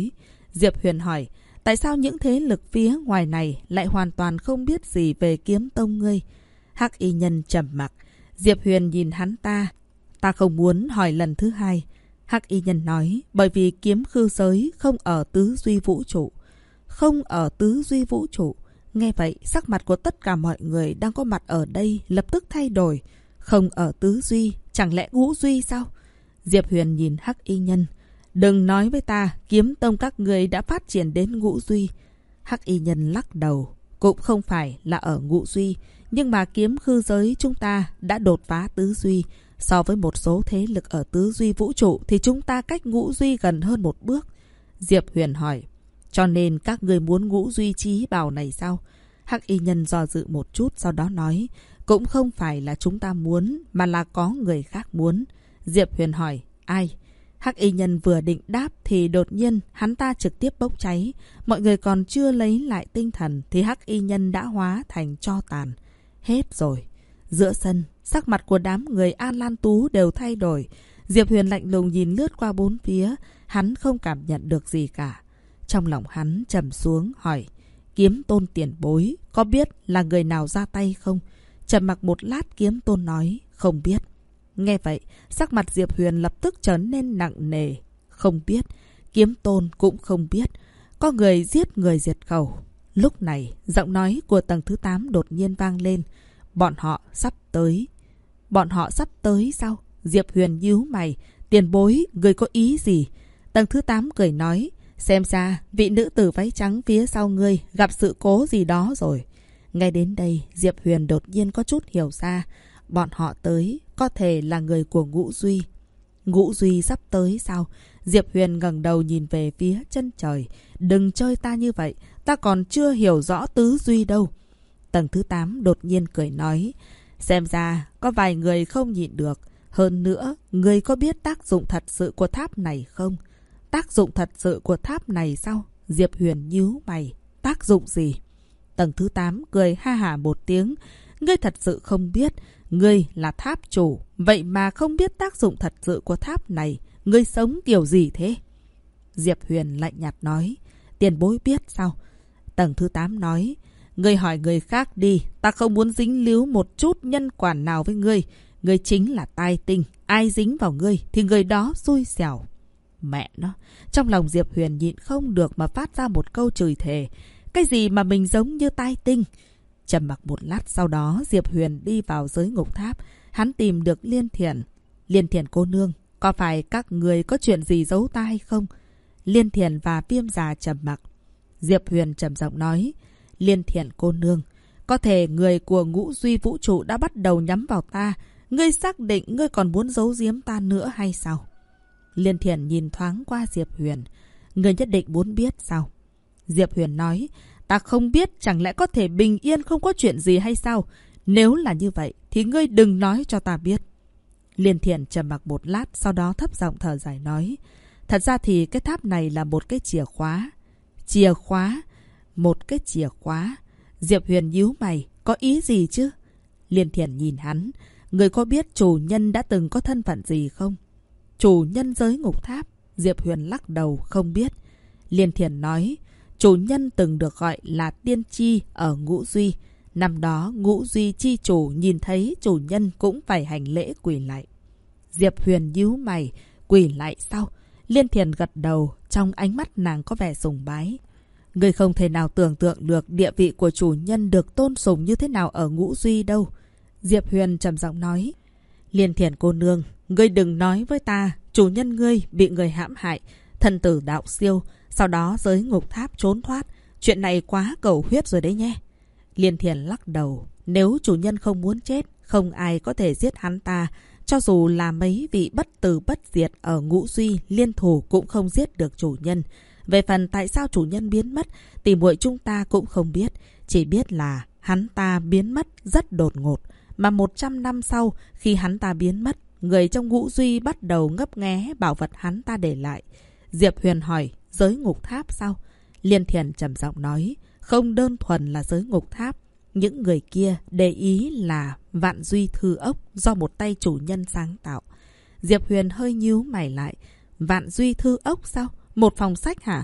Speaker 1: Diệp Huyền hỏi, tại sao những thế lực phía ngoài này lại hoàn toàn không biết gì về kiếm tông ngươi? Hắc y nhân trầm mặc. Diệp Huyền nhìn hắn ta. Ta không muốn hỏi lần thứ hai. Hắc y nhân nói, bởi vì kiếm khư giới không ở tứ duy vũ trụ. Không ở tứ duy vũ trụ. Nghe vậy, sắc mặt của tất cả mọi người đang có mặt ở đây lập tức thay đổi. Không ở tứ duy, chẳng lẽ ngũ duy sao? Diệp Huyền nhìn Hắc y nhân. Đừng nói với ta, kiếm tông các người đã phát triển đến ngũ duy. Hắc y nhân lắc đầu. Cũng không phải là ở ngũ duy, nhưng mà kiếm khư giới chúng ta đã đột phá tứ duy. So với một số thế lực ở tứ duy vũ trụ thì chúng ta cách ngũ duy gần hơn một bước. Diệp Huyền hỏi, cho nên các người muốn ngũ duy chí bảo này sao? Hắc y nhân do dự một chút sau đó nói, cũng không phải là chúng ta muốn mà là có người khác muốn. Diệp Huyền hỏi, ai? Hắc y nhân vừa định đáp thì đột nhiên hắn ta trực tiếp bốc cháy. Mọi người còn chưa lấy lại tinh thần thì Hắc y nhân đã hóa thành tro tàn. Hết rồi. Giữa sân, sắc mặt của đám người An Lan Tú đều thay đổi. Diệp Huyền lạnh lùng nhìn lướt qua bốn phía. Hắn không cảm nhận được gì cả. Trong lòng hắn trầm xuống hỏi, Kiếm Tôn tiền bối có biết là người nào ra tay không? Trầm mặc một lát, Kiếm Tôn nói, không biết. Nghe vậy, sắc mặt Diệp Huyền lập tức trở nên nặng nề. Không biết. Kiếm Tôn cũng không biết. Có người giết người diệt khẩu. Lúc này, giọng nói của tầng thứ 8 đột nhiên vang lên. Bọn họ sắp tới. Bọn họ sắp tới sao? Diệp Huyền nhíu mày. Tiền bối, người có ý gì? Tầng thứ 8 cười nói, xem ra vị nữ tử váy trắng phía sau ngươi gặp sự cố gì đó rồi. Ngay đến đây, Diệp Huyền đột nhiên có chút hiểu ra. Bọn họ tới có thể là người của Ngũ Duy. Ngũ Duy sắp tới sao? Diệp Huyền ngẩng đầu nhìn về phía chân trời. Đừng chơi ta như vậy, ta còn chưa hiểu rõ tứ duy đâu. Tầng thứ 8 đột nhiên cười nói, xem ra có vài người không nhịn được. Hơn nữa, người có biết tác dụng thật sự của tháp này không? Tác dụng thật sự của tháp này sao? Diệp Huyền nhíu mày. Tác dụng gì? Tầng thứ 8 cười ha hả một tiếng. Ngươi thật sự không biết. Ngươi là tháp chủ. Vậy mà không biết tác dụng thật sự của tháp này. Ngươi sống kiểu gì thế? Diệp Huyền lạnh nhạt nói. Tiền bối biết sao? Tầng thứ 8 nói. Ngươi hỏi người khác đi. Ta không muốn dính líu một chút nhân quả nào với ngươi. Ngươi chính là tai tinh. Ai dính vào ngươi thì người đó xui xẻo. Mẹ nó. Trong lòng Diệp Huyền nhịn không được mà phát ra một câu chửi thề. Cái gì mà mình giống như tai tinh? Trầm mặc một lát sau đó, Diệp Huyền đi vào giới ngục tháp. Hắn tìm được Liên Thiển. Liên Thiển cô nương, có phải các người có chuyện gì giấu ta hay không? Liên Thiển và Viêm Già trầm mặc. Diệp Huyền trầm giọng nói, Liên Thiển cô nương, có thể người của Ngũ Duy vũ trụ đã bắt đầu nhắm vào ta. Ngươi xác định ngươi còn muốn giấu giếm ta nữa hay sao? Liên Thiển nhìn thoáng qua Diệp Huyền. Ngươi nhất định muốn biết sao? Diệp Huyền nói, ta không biết, chẳng lẽ có thể bình yên không có chuyện gì hay sao? Nếu là như vậy, thì ngươi đừng nói cho ta biết. Liên Thiển trầm mặc một lát, sau đó thấp giọng thở dài nói, thật ra thì cái tháp này là một cái chìa khóa. Chìa khóa? Một cái chìa khóa? Diệp Huyền nhíu mày, có ý gì chứ? Liên Thiển nhìn hắn, người có biết chủ nhân đã từng có thân phận gì không? Chủ nhân giới ngục tháp? Diệp Huyền lắc đầu, không biết. Liên Thiển nói, chủ nhân từng được gọi là tiên tri ở Ngũ Duy. Năm đó Ngũ Duy chi chủ nhìn thấy chủ nhân cũng phải hành lễ quỳ lạy. Diệp Huyền nhíu mày, quỳ lạy sao? Liên Thiển gật đầu, trong ánh mắt nàng có vẻ sùng bái. Người không thể nào tưởng tượng được địa vị của chủ nhân được tôn sùng như thế nào ở Ngũ Duy đâu. Diệp Huyền trầm giọng nói, Liên Thiển cô nương, ngươi đừng nói với ta, chủ nhân ngươi bị người hãm hại, thần tử đạo siêu, sau đó giới ngục tháp trốn thoát. Chuyện này quá cầu huyết rồi đấy nhé. Liên Thiển lắc đầu, nếu chủ nhân không muốn chết, không ai có thể giết hắn ta. Cho dù là mấy vị bất tử bất diệt ở Ngũ Duy liên thủ cũng không giết được chủ nhân. Về phần tại sao chủ nhân biến mất, thì muội chúng ta cũng không biết. Chỉ biết là hắn ta biến mất rất đột ngột. Mà 100 năm sau, khi hắn ta biến mất, người trong Ngũ Duy bắt đầu ngấp nghé bảo vật hắn ta để lại. Diệp Huyền hỏi, giới ngục tháp sao? Liên Thiển trầm giọng nói, không đơn thuần là giới ngục tháp. Những người kia để ý là Vạn Duy Thư Ốc do một tay chủ nhân sáng tạo. Diệp Huyền hơi nhíu mày lại. Vạn Duy Thư Ốc sao? Một phòng sách hả?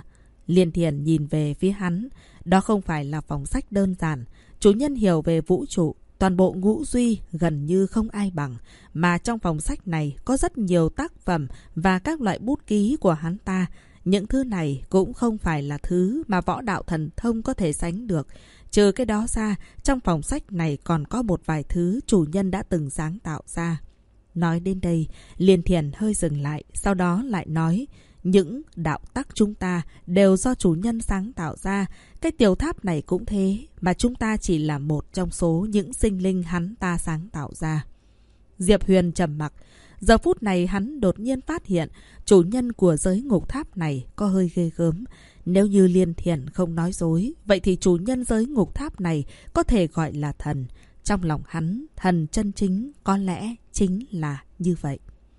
Speaker 1: Liên Thiền nhìn về phía hắn. Đó không phải là phòng sách đơn giản. Chủ nhân hiểu về vũ trụ, toàn bộ ngũ duy gần như không ai bằng. Mà trong phòng sách này có rất nhiều tác phẩm và các loại bút ký của hắn ta. Những thứ này cũng không phải là thứ mà võ đạo thần thông có thể sánh được. Trừ cái đó ra, trong phòng sách này còn có một vài thứ chủ nhân đã từng sáng tạo ra. Nói đến đây, Liên Thiền hơi dừng lại, sau đó lại nói, những đạo tắc chúng ta đều do chủ nhân sáng tạo ra. Cái tiểu tháp này cũng thế, mà chúng ta chỉ là một trong số những sinh linh hắn ta sáng tạo ra. Diệp Huyền trầm mặc. Giờ phút này hắn đột nhiên phát hiện chủ nhân của giới ngục tháp này có hơi ghê gớm. Nếu như Liên Thiền không nói dối, vậy thì chủ nhân giới ngục tháp này có thể gọi là thần. Trong lòng hắn, thần chân chính có lẽ chính là như vậy.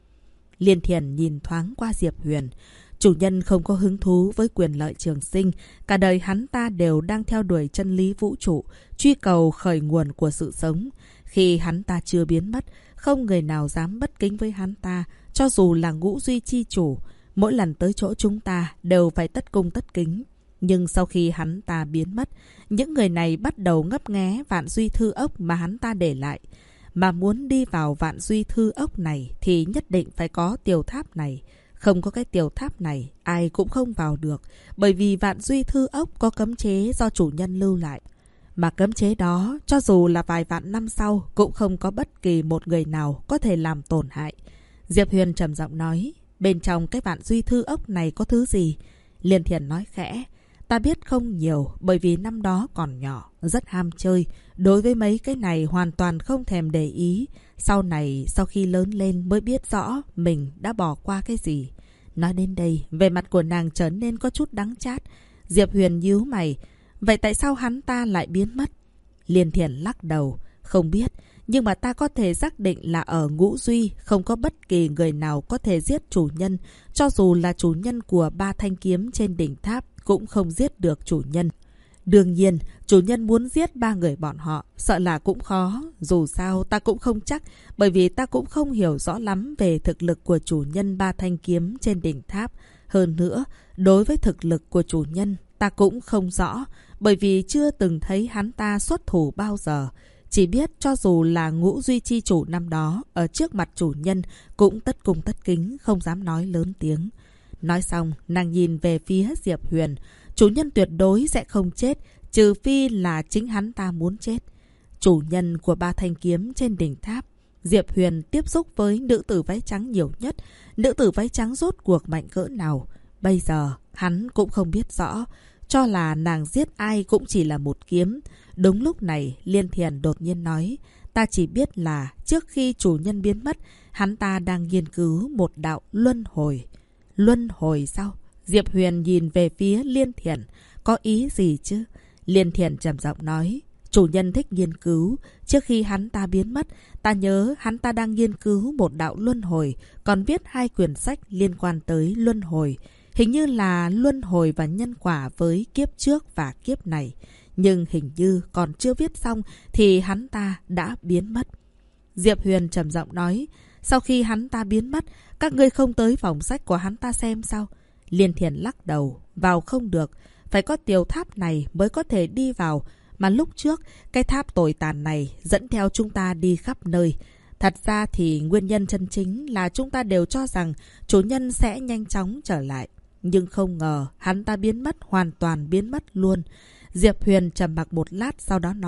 Speaker 1: Liên Thiền nhìn thoáng qua Diệp Huyền. Chủ nhân không có hứng thú với quyền lợi trường sinh. Cả đời hắn ta đều đang theo đuổi chân lý vũ trụ, truy cầu khởi nguồn của sự sống. Khi hắn ta chưa biến mất, không người nào dám bất kính với hắn ta, cho dù là ngũ duy chi chủ. Mỗi lần tới chỗ chúng ta đều phải tất cung tất kính. Nhưng sau khi hắn ta biến mất, những người này bắt đầu ngấp nghé vạn duy thư ốc mà hắn ta để lại. Mà muốn đi vào vạn duy thư ốc này thì nhất định phải có tiểu tháp này. Không có cái tiểu tháp này, ai cũng không vào được. Bởi vì vạn duy thư ốc có cấm chế do chủ nhân lưu lại. Mà cấm chế đó, cho dù là vài vạn năm sau, cũng không có bất kỳ một người nào có thể làm tổn hại. Diệp Huyền trầm giọng nói, bên trong cái vạn duy thư ốc này có thứ gì? Liên Thiền nói khẽ, ta biết không nhiều, bởi vì năm đó còn nhỏ, rất ham chơi. Đối với mấy cái này hoàn toàn không thèm để ý. Sau này, sau khi lớn lên mới biết rõ mình đã bỏ qua cái gì. Nói đến đây, vẻ mặt của nàng trở nên có chút đắng chát. Diệp Huyền nhíu mày, vậy tại sao hắn ta lại biến mất? Liên Thiền lắc đầu, không biết. Nhưng mà ta có thể xác định là ở ngũ duy không có bất kỳ người nào có thể giết chủ nhân. Cho dù là chủ nhân của 3 thanh kiếm trên đỉnh tháp cũng không giết được chủ nhân. Đương nhiên, chủ nhân muốn giết 3 người bọn họ, sợ là cũng khó. Dù sao ta cũng không chắc, bởi vì ta cũng không hiểu rõ lắm về thực lực của chủ nhân 3 thanh kiếm trên đỉnh tháp. Hơn nữa, đối với thực lực của chủ nhân, ta cũng không rõ, bởi vì chưa từng thấy hắn ta xuất thủ bao giờ. Chỉ biết cho dù là ngũ duy chi chủ năm đó, ở trước mặt chủ nhân cũng tất cung tất kính, không dám nói lớn tiếng. Nói xong, nàng nhìn về phía Diệp Huyền. Chủ nhân tuyệt đối sẽ không chết, trừ phi là chính hắn ta muốn chết. Chủ nhân của 3 thanh kiếm trên đỉnh tháp. Diệp Huyền tiếp xúc với nữ tử váy trắng nhiều nhất. Nữ tử váy trắng rốt cuộc mạnh cỡ nào? Bây giờ, hắn cũng không biết rõ. Cho là nàng giết ai cũng chỉ là một kiếm. Đúng lúc này, Liên Thiền đột nhiên nói, ta chỉ biết là trước khi chủ nhân biến mất, hắn ta đang nghiên cứu một đạo luân hồi. Luân hồi sao? Diệp Huyền nhìn về phía Liên Thiền, có ý gì chứ? Liên Thiền trầm giọng nói, chủ nhân thích nghiên cứu. Trước khi hắn ta biến mất, ta nhớ hắn ta đang nghiên cứu một đạo luân hồi, còn viết 2 quyển sách liên quan tới luân hồi. Hình như là luân hồi và nhân quả với kiếp trước và kiếp này. Nhưng hình như còn chưa viết xong thì hắn ta đã biến mất. Diệp Huyền trầm giọng nói, sau khi hắn ta biến mất, các ngươi không tới phòng sách của hắn ta xem sao? Liên Thiền lắc đầu, vào không được, phải có tiểu tháp này mới có thể đi vào. Mà lúc trước, cái tháp tồi tàn này dẫn theo chúng ta đi khắp nơi. Thật ra thì nguyên nhân chân chính là chúng ta đều cho rằng chủ nhân sẽ nhanh chóng trở lại. Nhưng không ngờ hắn ta biến mất, hoàn toàn biến mất luôn. Diệp Huyền trầm mặc một lát sau đó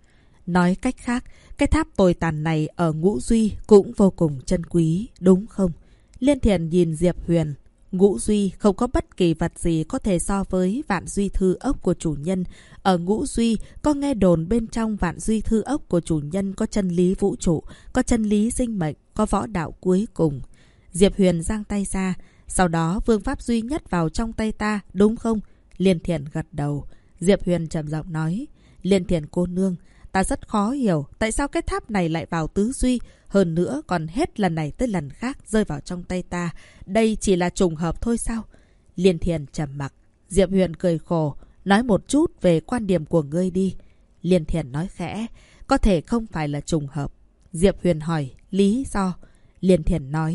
Speaker 1: nói cách khác, cái tháp tồi tàn này ở ngũ duy cũng vô cùng chân quý, đúng không? Liên Thiền nhìn Diệp Huyền. Ngũ duy không có bất kỳ vật gì có thể so với vạn duy thư ốc của chủ nhân. Ở ngũ duy có nghe đồn bên trong vạn duy thư ốc của chủ nhân có chân lý vũ trụ, có chân lý sinh mệnh, có võ đạo cuối cùng. Diệp Huyền giang tay ra. Sau đó phương pháp duy nhất vào trong tay ta, đúng không? Liên Thiền gật đầu. Diệp Huyền trầm giọng nói, Liên Thiền cô nương, ta rất khó hiểu tại sao cái tháp này lại vào tứ duy. Hơn nữa còn hết lần này tới lần khác rơi vào trong tay ta. Đây chỉ là trùng hợp thôi sao? Liên Thiền trầm mặc. Diệp Huyền cười khổ, nói một chút về quan điểm của ngươi đi. Liên Thiền nói khẽ, có thể không phải là trùng hợp. Diệp Huyền hỏi, lý do? Liên Thiền nói,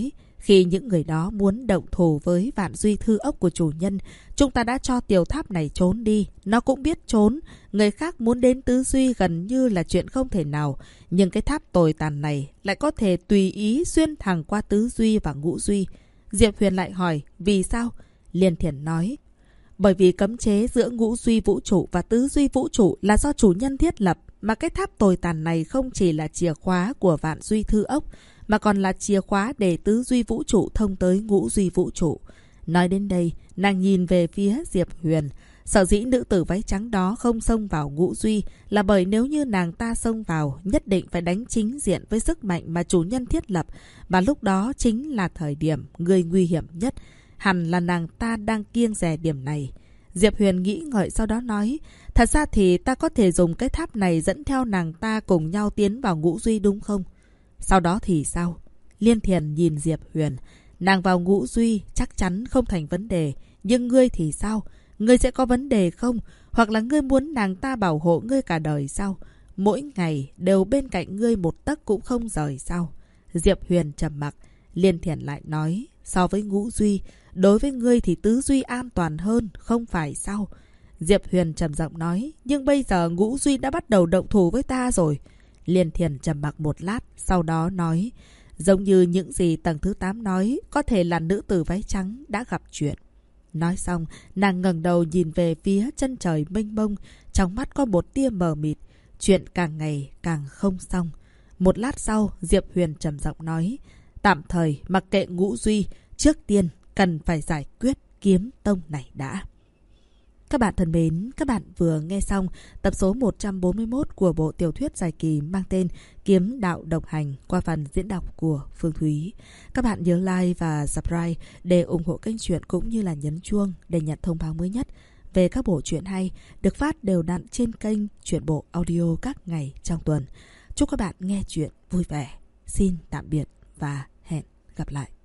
Speaker 1: Khi những người đó muốn động thủ với Vạn Duy Thư ốc của chủ nhân, chúng ta đã cho tiểu tháp này trốn đi. Nó cũng biết trốn. Người khác muốn đến Tứ Duy gần như là chuyện không thể nào. Nhưng cái tháp tồi tàn này lại có thể tùy ý xuyên thẳng qua Tứ Duy và Ngũ Duy. Diệp Huyền lại hỏi, vì sao? Liên Thiển nói, bởi vì cấm chế giữa Ngũ Duy vũ trụ và Tứ Duy vũ trụ là do chủ nhân thiết lập. Mà cái tháp tồi tàn này không chỉ là chìa khóa của Vạn Duy Thư ốc, mà còn là chìa khóa để Tứ Duy vũ trụ thông tới Ngũ Duy vũ trụ. Nói đến đây, nàng nhìn về phía Diệp Huyền. Sở dĩ nữ tử váy trắng đó không xông vào Ngũ Duy là bởi nếu như nàng ta xông vào, nhất định phải đánh chính diện với sức mạnh mà chủ nhân thiết lập. Và lúc đó chính là thời điểm người nguy hiểm nhất. Hẳn là nàng ta đang kiêng dè điểm này. Diệp Huyền nghĩ ngợi sau đó nói, thật ra thì ta có thể dùng cái tháp này dẫn theo nàng ta cùng nhau tiến vào Ngũ Duy đúng không? Sau đó thì sao? Liên Thiền nhìn Diệp Huyền. Nàng vào Ngũ Duy chắc chắn không thành vấn đề. Nhưng ngươi thì sao? Ngươi sẽ có vấn đề không? Hoặc là ngươi muốn nàng ta bảo hộ ngươi cả đời sao? Mỗi ngày đều bên cạnh ngươi một tấc cũng không rời sao? Diệp Huyền trầm mặc. Liên Thiền lại nói, so với Ngũ Duy, đối với ngươi thì Tứ Duy an toàn hơn, không phải sao? Diệp Huyền trầm giọng nói, nhưng bây giờ Ngũ Duy đã bắt đầu động thủ với ta rồi. Liên Thiền trầm mặc một lát, sau đó nói, giống như những gì tầng thứ 8 nói, có thể là nữ tử váy trắng đã gặp chuyện. Nói xong, nàng ngẩng đầu nhìn về phía chân trời mênh mông, trong mắt có một tia mờ mịt, chuyện càng ngày càng không xong. Một lát sau, Diệp Huyền trầm giọng nói, tạm thời mặc kệ Ngũ Duy, trước tiên cần phải giải quyết kiếm tông này đã. Các bạn thân mến, các bạn vừa nghe xong tập số 141 của bộ tiểu thuyết dài kỳ mang tên Kiếm Đạo Độc Hành qua phần diễn đọc của Phương Thúy. Các bạn nhớ like và subscribe để ủng hộ kênh truyện cũng như là nhấn chuông để nhận thông báo mới nhất về các bộ truyện hay được phát đều đặn trên kênh Truyện Bộ Audio các ngày trong tuần. Chúc các bạn nghe truyện vui vẻ. Xin tạm biệt và hẹn gặp lại.